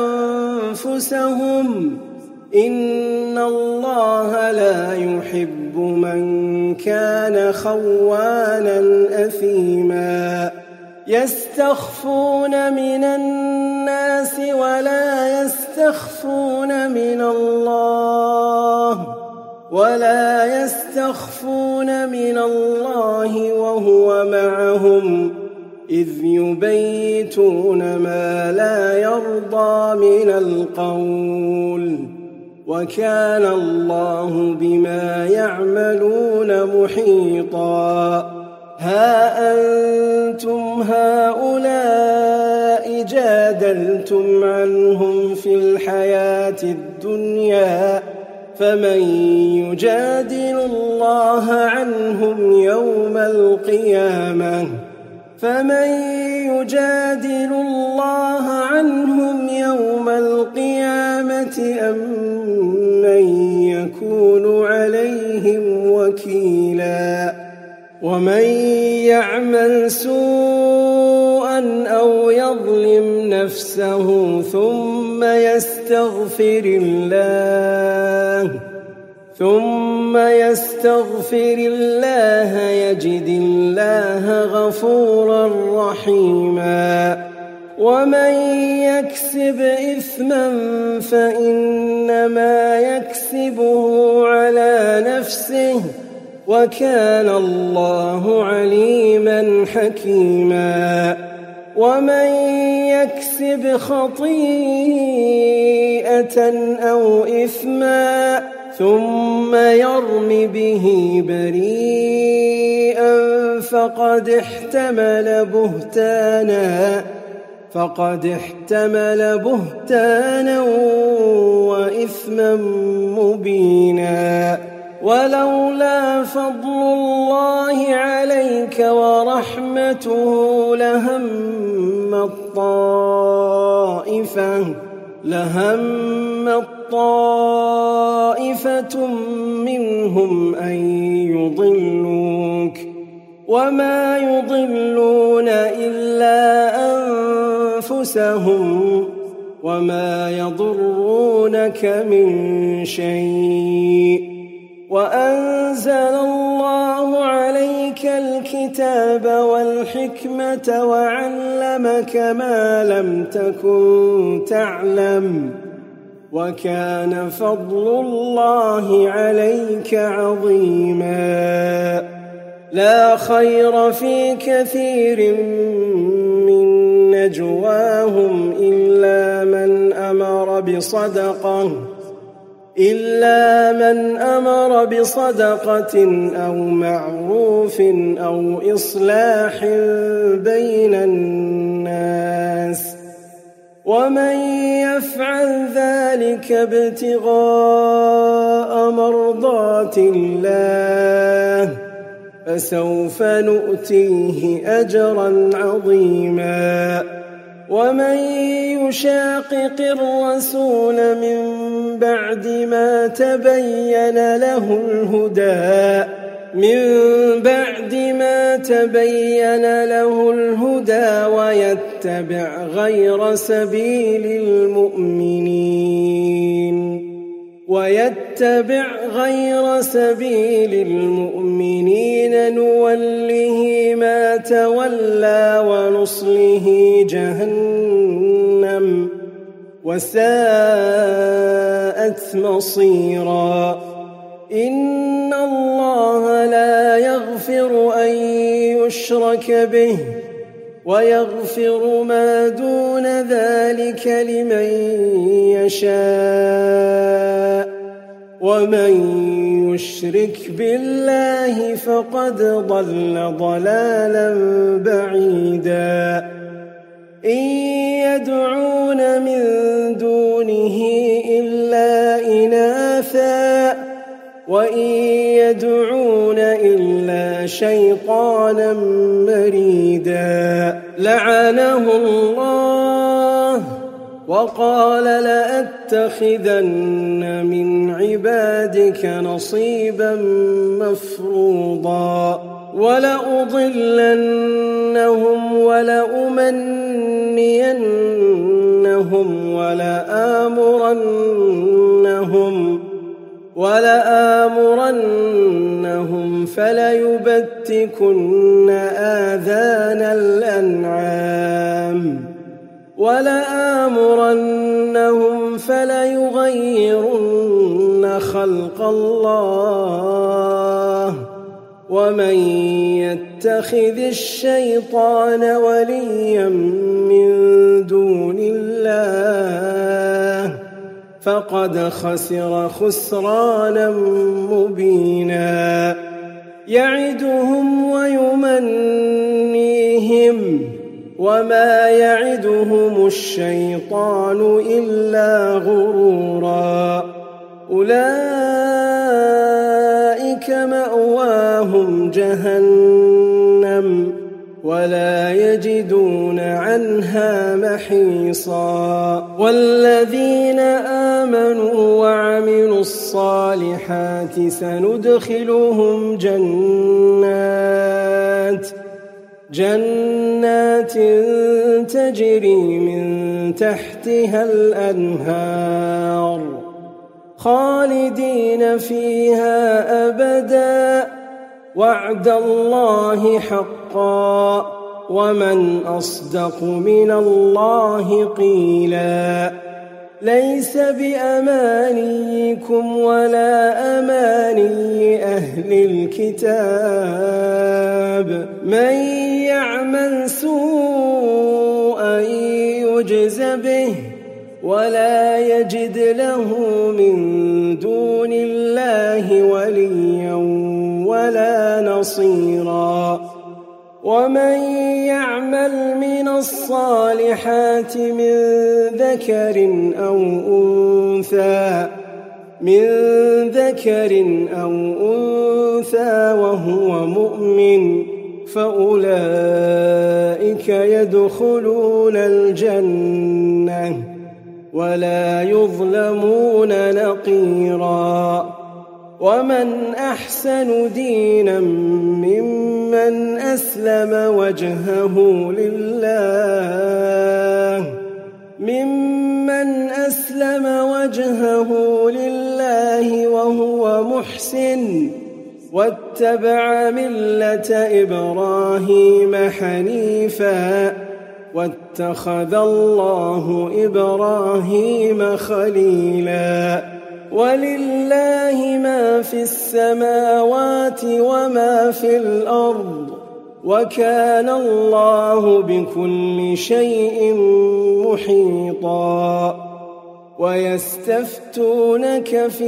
أنفسهم إن الله لا يحب من كان خوانا أثيما يستخفون من الناس ولا يستخفون من الله ولا يستخفون من الله وهو معهم إذ يبيتون ما لا يرضى من القول وكان الله بما يعملون محيطا ها أنتم هؤلاء جادلتم عنهم في الحياة الدنيا فمن يجادل الله عنهم يوم القيامة فمن يجادل الله عنهم يوم القيامة أم من يكون عليهم وكيلا ومن يعمل سوءا أو يظلم نفسه ثم يستغفر الله ثم يستغفر الله يجد الله غفورا رحيما ومن يكسب إثما فإنما يكسبه على نفسه وكان الله عليما حكيما ومن يكسب خطيئة أو إثما ثم يرم به بريئا فقد احتمل بهتانا فقد احتمل بهتانا وإثما مبينا ولولا فضل الله عليك ورحمته لهم طائفة لهم طائفة منهم أن يضلوك وما يضلون إلا أنفسهم وما يضرونك من شيء وأنزل الله عليك الكتاب والحكمة وعلمك ما لم تكن تعلم وكان فضل الله عليك عظيما لا خير في كثير من نجواهم إلا من أمر بصدقة إلا من أمر بصدقة أو معروف أو إصلاح بين الناس ومن يفعل ذلك ابتغاء مرضات الله فسوف نؤتيه أجرا عظيما ومن يشاقق الرسول من بعد ما تبين له الهدى من بعد ما تبين له الهدى ويتبع غير سبيل المؤمنين ويتبع غير سبيل المؤمنين نوله ما تولى ونصله جهنم وساءت مصيرا إن الله لا يغفر أن يشرك به ويغفر ما دون ذلك لمن يشاء ومن يشرك بالله فقد ضل ضلالا بعيدا إن يدعون من دونه إلا إناثا وإن يدعون إلا شيطانا مريدا لعنه الله وقال لأتخذن من عبادك نصيبا مفروضا ولأضلنهم ولأمنينهم ولآمرنهم ولآمرنهم فليبتكن آذان الأنعام ولآمرنهم فليغيرن خلق الله ومن يتخذ الشيطان وليا من دون الله فقد خسر خسرانا مبينا يعدهم ويمنيهم وما يعدهم الشيطان إلا غرورا أولئك مأواهم جهنم ولا يجدون عنها محيصا والذين آمنوا وعملوا الصالحات سندخلهم جنات جنات تجري من تحتها الأنهار خالدين فيها أبدا وعد الله حقا ومن أصدق من الله قيلا ليس بأمانيكم ولا أماني أهل الكتاب من يعمل سوءا يجز به ولا يجد له من دون الله وليا ولا نصيرا ومن يعمل من الصالحات من ذكر أو أنثى من ذكر أو أنثى وهو مؤمن فأولئك يدخلون الجنة ولا يظلمون نقيرا. ومن أحسن دينا ممن أسلم وجهه لله ممن أسلم وجهه لله وهو محسن واتبع ملة إبراهيم حنيفا واتخذ الله إبراهيم خليلا. ولله ما في السماوات وما في الأرض وكان الله بكل شيء محيطا. ويستفتونك في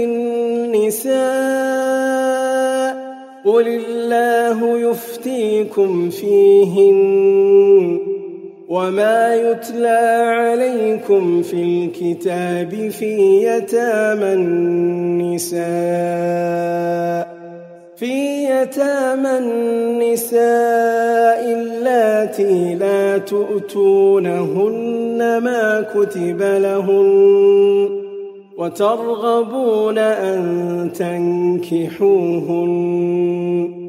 النساء قل الله يفتيكم فيهن وما يتلى عليكم في الكتاب في يتامى النساء في يتامى النساء اللاتي لا تؤتونهن ما كتب لهن وترغبون أن تنكحوهن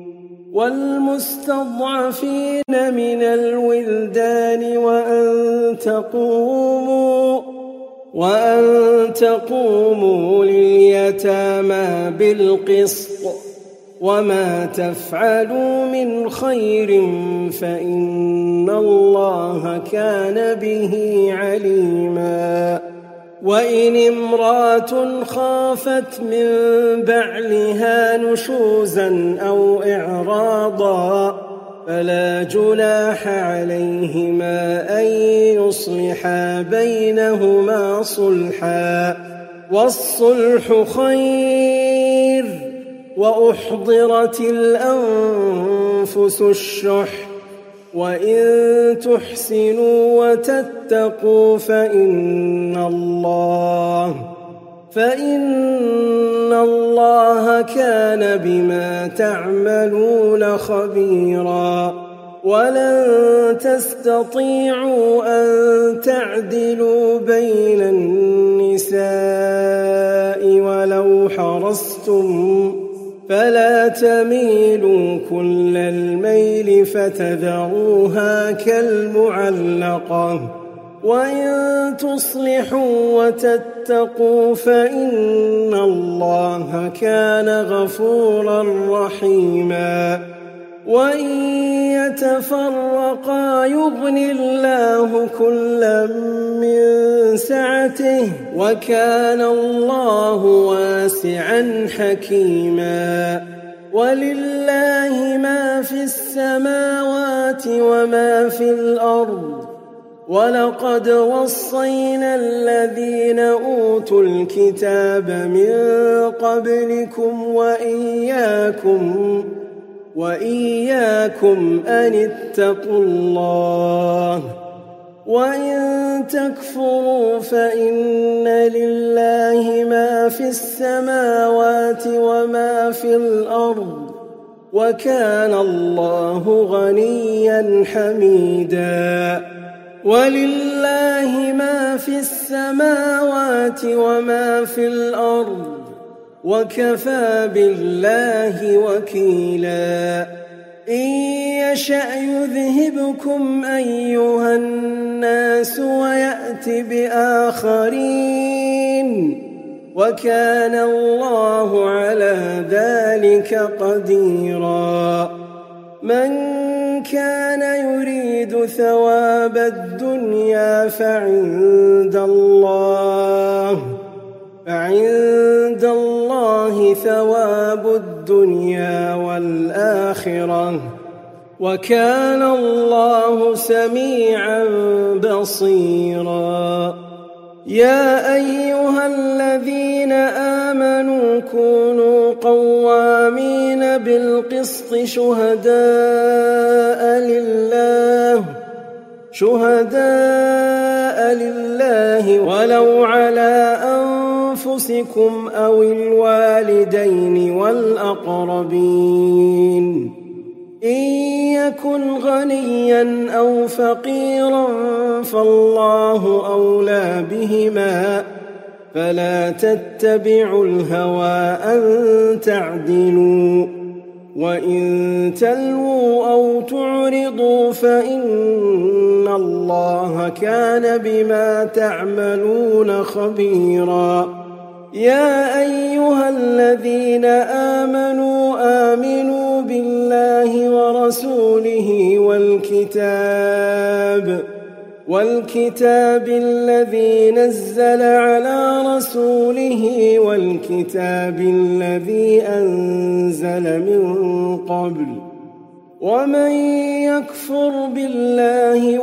والمستضعفين من الولدان وأن تقوموا وأن تقوموا لليتامى بالقسط وما تفعلوا من خير فإن الله كان به عليما. وإن امرأة خافت من بعلها نشوزا أو إعراضا فلا جناح عليهما أن يصلحا بينهما صلحا والصلح خير وأحضرت الأنفس الشح وإن تحسنوا وتتقوا فإن الله فإن الله كان بما تعملون خبيرا. ولن تستطيعوا أن تعدلوا بين النساء ولو حرصتم فلا تميلوا كل الميل فتذروها كالمعلقة وإن تصلحوا وتتقوا فإن الله كان غفورا رحيما. وإن يتفرقا يغن الله كلا من سعته وكان الله واسعا حكيما. ولله ما في السماوات وما في الأرض ولقد وصينا الذين أوتوا الكتاب من قبلكم وإياكم وإياكم أن اتقوا الله وإن تكفروا فإن لله ما في السماوات وما في الأرض وكان الله غنيا حميدا. ولله ما في السماوات وما في الأرض وكفى بالله وكيلا. إن يشأ يذهبكم أيها الناس ويأت بآخرين وكان الله على ذلك قديرا. من كان يريد ثواب الدنيا فعند الله فعند الله ثواب الدنيا والآخرة وكان الله سميعا بصيرا. يا أيها الذين آمنوا كونوا قوامين بالقسط شهداء لله شهداء لله ولو على أنفسهم أنفسكم أو الوالدين والأقربين إن يكن غنيا أو فقيرا فالله أولى بهما فلا تتبعوا الهوى أن تعدلوا وإن تلووا أو تعرضوا فإن الله كان بما تعملون خبيرا يا أيها الذين آمنوا آمنوا بالله ورسوله والكتاب والكتاب الذي نزل على رسوله والكتاب الذي أنزل من قبل ومن يكفر بالله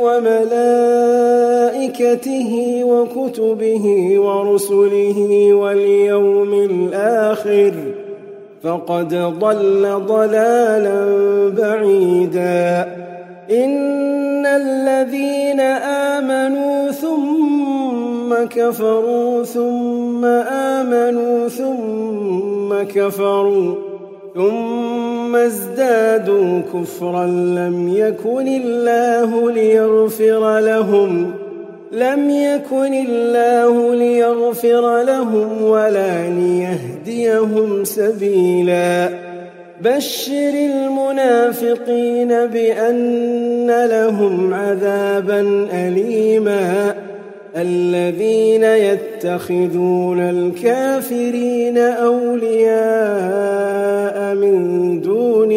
وملائكته وكتبه ورسله واليوم الآخر فقد ضل ضلالا بعيدا إن الذين آمنوا ثم كفروا ثم آمنوا ثم كفروا ثم ازدادوا كفرا لم يكن الله ليغفر لهم لم يكن الله ليغفر لهم ولا ليهديهم سبيلا بشر المنافقين بأن لهم عذابا أليما الذين يتخذون الكافرين أولياء من دون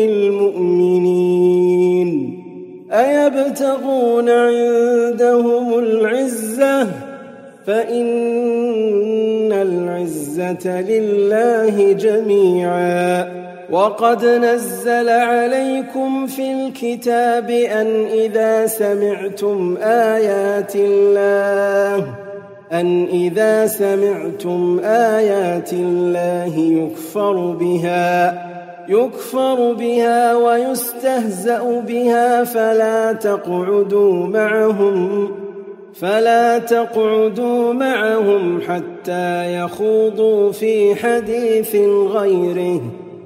المؤمنين أيبتغون عندهم العزة فإن العزة لله جميعا وقد نزل عليكم في الكتاب أن إذا سمعتم آيات الله أن إذا سمعتم آيات الله يكفر بها يكفر بها ويستهزأ بها فلا تقعدوا معهم فلا تقعدوا معهم حتى يخوضوا في حديث غيره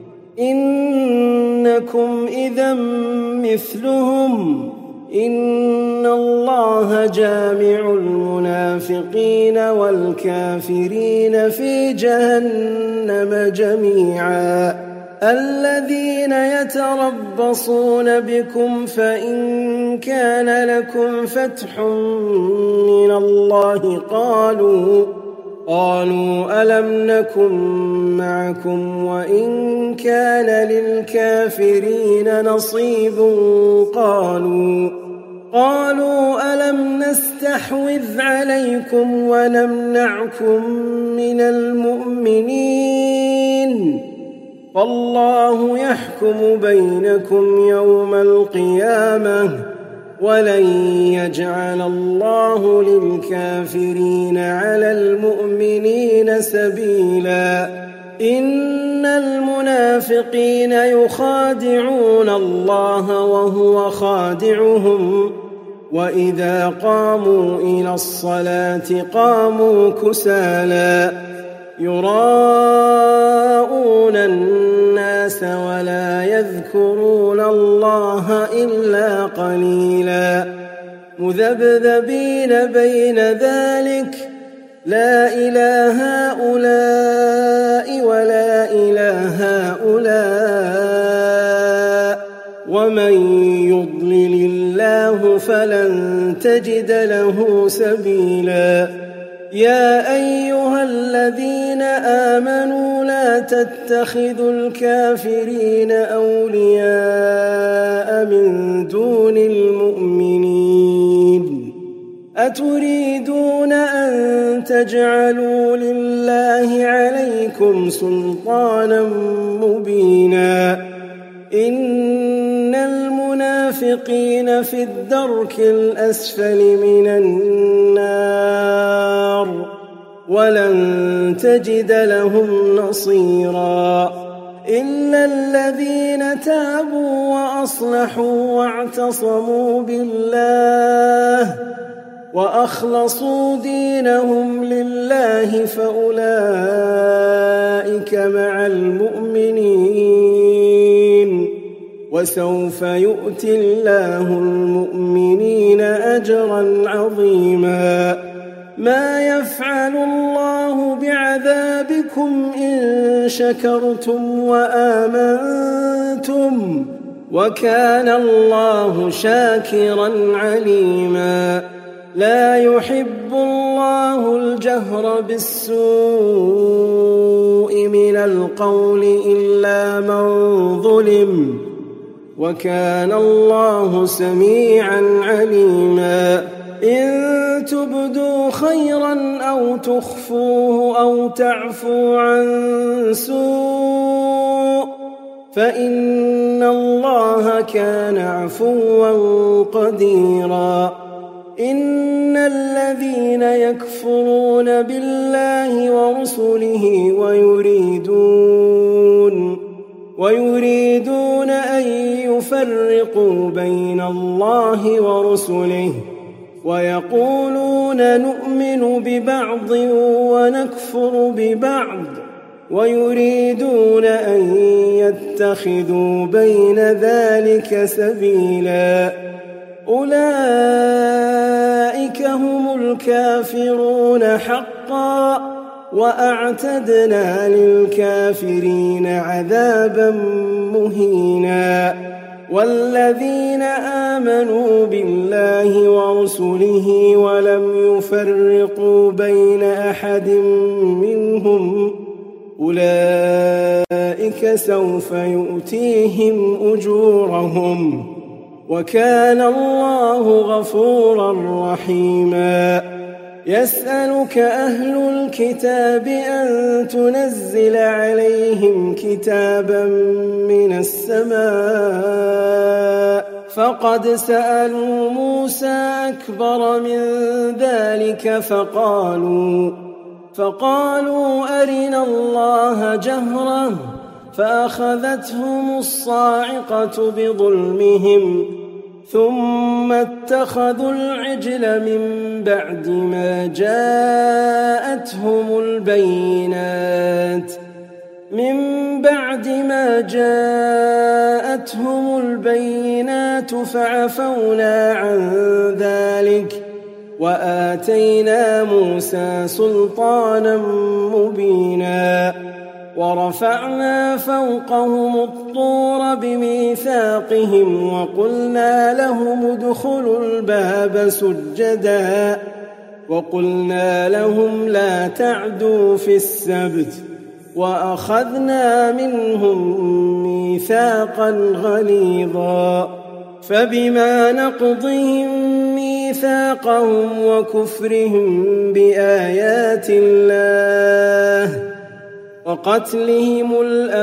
إنكم إذا مثلهم إن الله جامع المنافقين والكافرين في جهنم جميعا الذين يتربصون بكم فإن كان لكم فتح من الله قالوا قالوا ألم نكن معكم وإن كان للكافرين نصيب قالوا قالوا ألم نستحوذ عليكم ونمنعكم من المؤمنين فالله يحكم بينكم يوم القيامة ولن يجعل الله للكافرين على المؤمنين سبيلا إن المنافقين يخادعون الله وهو خادعهم وإذا قاموا إلى الصلاة قاموا كسالى يراءون الناس ولا يذكرون الله إلا قليلا مذبذبين بين ذلك لا إله هؤلاء ولا إله هؤلاء ومن يضلل الله فلن تجد له سبيلا يا أيها الذين آمنوا لا تتخذوا الكافرين أولياء من دون المؤمنين أتريدون أن تجعلوا لله عليكم سلطانا مبينا إن المنافقين في الدرك الأسفل من النار ولن تجد لهم نصيرا إلا الذين تابوا وأصلحوا واعتصموا بالله وأخلصوا دينهم لله فأولئك مع المؤمنين وسوف يؤتي الله المؤمنين أجرا عظيما ما يفعل الله بعذابكم إن شكرتم وآمنتم وكان الله شاكرا عليما لا يحب الله الجهر بالسوء من القول إلا من ظلم وكان الله سميعا عليما إن تبدوا خيرا أو تخفوه أو تعفو عن سوء فإن الله كان عفوا قديرا إن الذين يكفرون بالله ورسله ويريدون ويريدون أن يفرقوا بين الله ورسله ويقولون نؤمن ببعض ونكفر ببعض ويريدون أن يتخذوا بين ذلك سبيلا أولئك هم الكافرون حقا وأعتدنا للكافرين عذابا مهينا والذين آمنوا بالله ورسله ولم يفرقوا بين أحد منهم أولئك سوف يؤتيهم أجورهم وكان الله غفورا رحيما يسألك أهل الكتاب أن تنزل عليهم كتابا من السماء فقد سألوا موسى أكبر من ذلك فقالوا فقالوا أرنا الله جهرة فأخذتهم الصاعقة بظلمهم ثم اتخذوا العجل من بعد ما جاءتهم البينات من بعد ما جاءتهم البينات فعفونا عن ذلك وآتينا موسى سلطانا مبينا ورفعنا فوقهم الطور بميثاقهم وقلنا لهم ادخلوا الباب سجدا وقلنا لهم لا تعدوا في السبت وأخذنا منهم ميثاقا غليظا فبما نقضهم ميثاقهم وكفرهم بآيات الله وقتلهم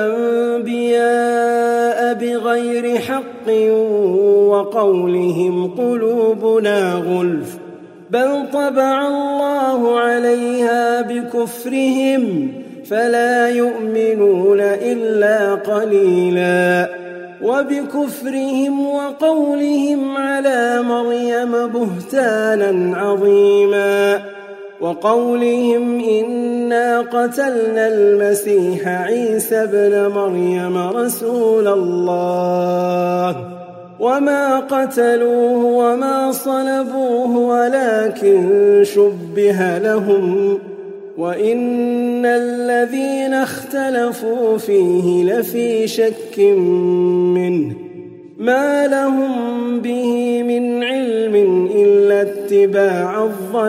الأنبياء بغير حق وقولهم قلوبنا غلف بل طبع الله عليها بكفرهم فلا يؤمنون إلا قليلا وبكفرهم وقولهم على مريم بهتانا عظيما وقولهم إنا قتلنا المسيح عيسى ابن مريم رسول الله وما قتلوه وما صلبوه ولكن شبه لهم وإن الذين اختلفوا فيه لفي شك منه ما لهم به من علم إلا اتباع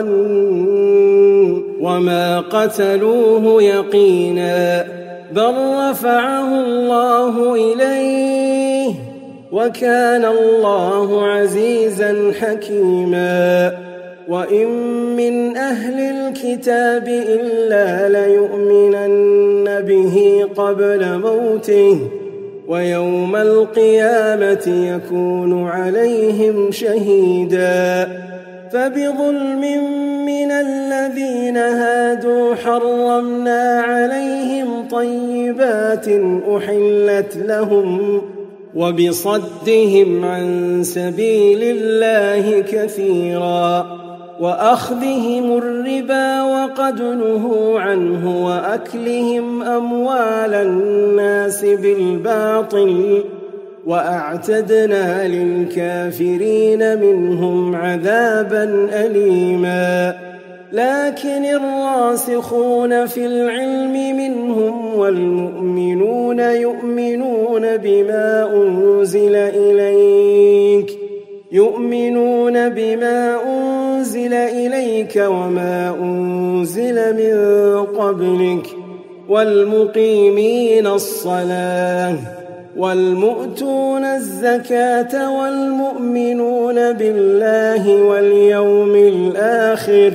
الظن وما قتلوه يقينا بل رفعه الله إليه وكان الله عزيزا حكيما وإن من أهل الكتاب إلا ليؤمنن به قبل موته ويوم القيامة يكون عليهم شهيدا فبظلم من الذين هادوا حرمنا عليهم طيبات أحلت لهم وبصدهم عن سبيل الله كثيرا وأخذهم الربا وقد نهوا عنه وأكلهم أموال الناس بالباطل وأعتدنا للكافرين منهم عذابا أليما لكن الراسخون في العلم منهم والمؤمنون يؤمنون بما أنزل إليك يؤمنون بما أنزل إليك وما أنزل من قبلك والمقيمين الصلاة والمؤتون الزكاة والمؤمنون بالله واليوم الآخر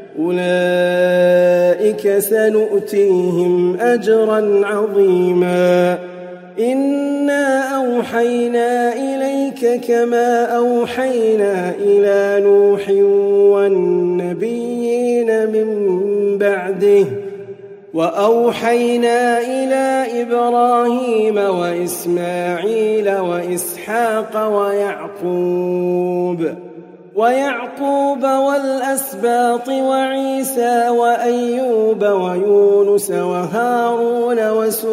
أولئك سنؤتيهم أجرا عظيما إنا أوحينا إليك كما أوحينا إلى نوح والنبيين من بعده وأوحينا إلى إبراهيم وإسماعيل وإسحاق ويعقوب ويعقوب والأسباط وعيسى وأيوب ويونس وهارون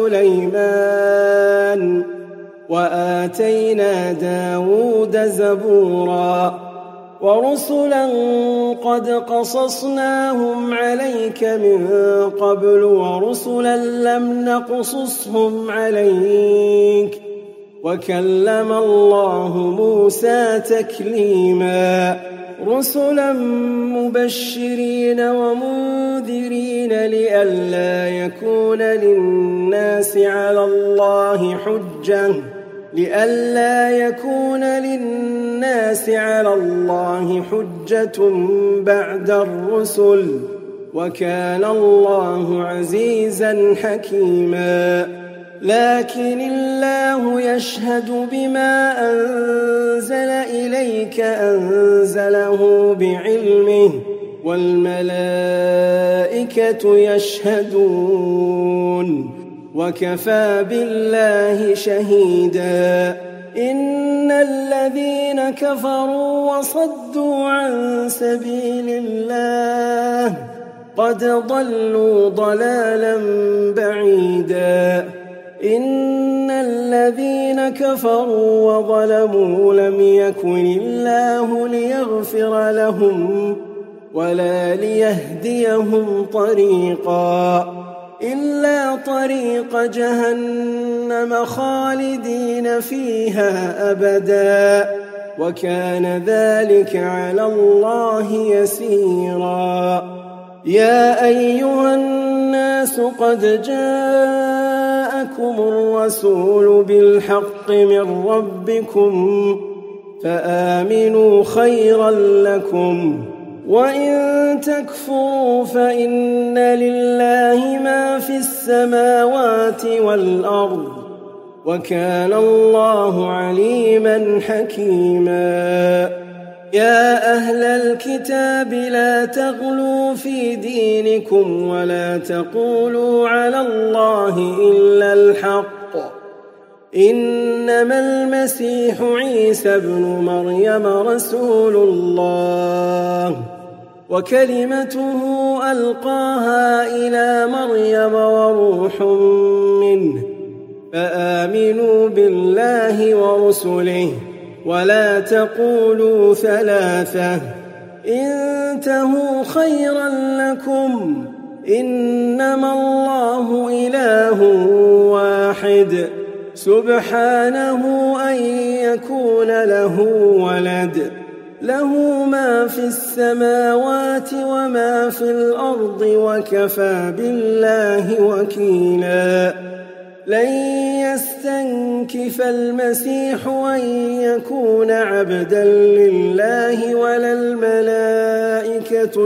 وسليمان وآتينا داود زبورا ورسلا قد قصصناهم عليك من قبل ورسلا لم نقصصهم عليك وكلم الله موسى تكليما رسلا مبشرين ومنذرين لئلا يكون للناس على الله حجة لئلا يكون للناس على الله حجة بعد الرسل وكان الله عزيزا حكيما لكن الله يشهد بما أنزل إليك أنزله بعلمه والملائكة يشهدون وكفى بالله شهيدا إن الذين كفروا وصدوا عن سبيل الله قد ضلوا ضلالا بعيدا إن الذين كفروا وظلموا لم يكن الله ليغفر لهم ولا ليهديهم طريقا إلا طريق جهنم خالدين فيها أبدا وكان ذلك على الله يسيرا يا أيها الناس قد جاءكم الرسول بالحق من ربكم فآمنوا خيرا لكم وإن تكفروا فإن لله ما في السماوات والأرض وكان الله عليما حكيما يا أهل الكتاب لا تغلوا في دينكم ولا تقولوا على الله إلا الحق إنما المسيح عيسى ابن مريم رسول الله وكلمته ألقاها إلى مريم وروح منه فآمنوا بالله ورسله ولا تقولوا ثلاثة انتهوا خيرا لكم إنما الله إله واحد سبحانه أن يكون له ولد له ما في السماوات وما في الأرض وكفى بالله وكيلا لن يستنكف المسيح أن يكون عبدا لله ولا الملائكة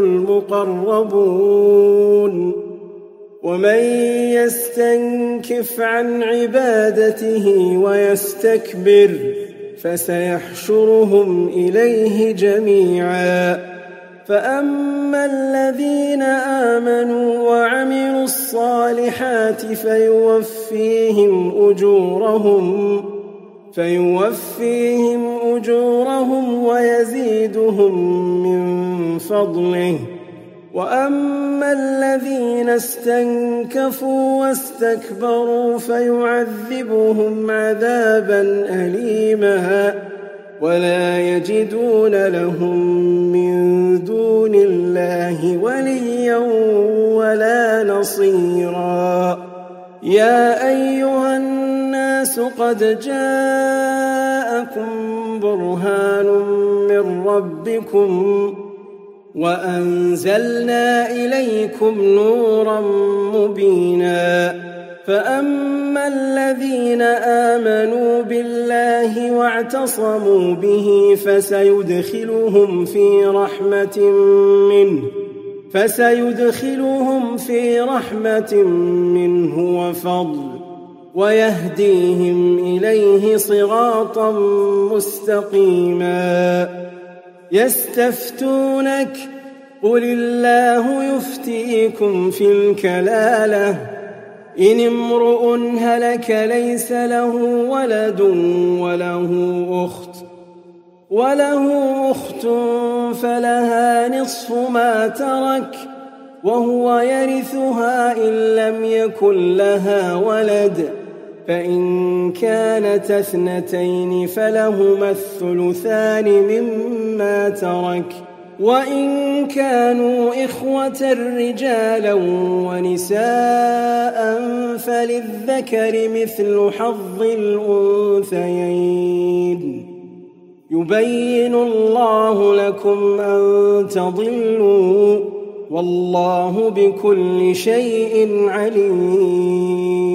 المقربون ومن يستنكف عن عبادته ويستكبر فسيحشرهم إليه جميعا فأما الذين آمنوا وعملوا الصالحات فيوفيهم أجورهم فيوفيهم أجورهم ويزيدهم من فضله. وأما الذين استنكفوا واستكبروا فيعذبهم عذابا أليما ولا يجدون لهم من دون الله وليا ولا نصيرا. يا أيها الناس قد جاءكم برهان من ربكم وأنزلنا إليكم نورا مبينا. فأما الذين آمنوا بالله واعتصموا به فسيدخلهم في رحمة منه فسيدخلهم في رحمة منه وفضل ويهديهم إليه صراطا مستقيما. يستفتونك قل الله يفتيكم في الكلالة إن امرؤ هلك ليس له ولد وله أخت وله أخت فلها نصف ما ترك وهو يرثها إن لم يكن لها ولد فإن كانت اثنتين فلهما الثلثان مما ترك وإن كانوا إخوة رجالا ونساء فللذكر مثل حظ الأنثيين. يبين الله لكم أن تضلوا والله بكل شيء عليم.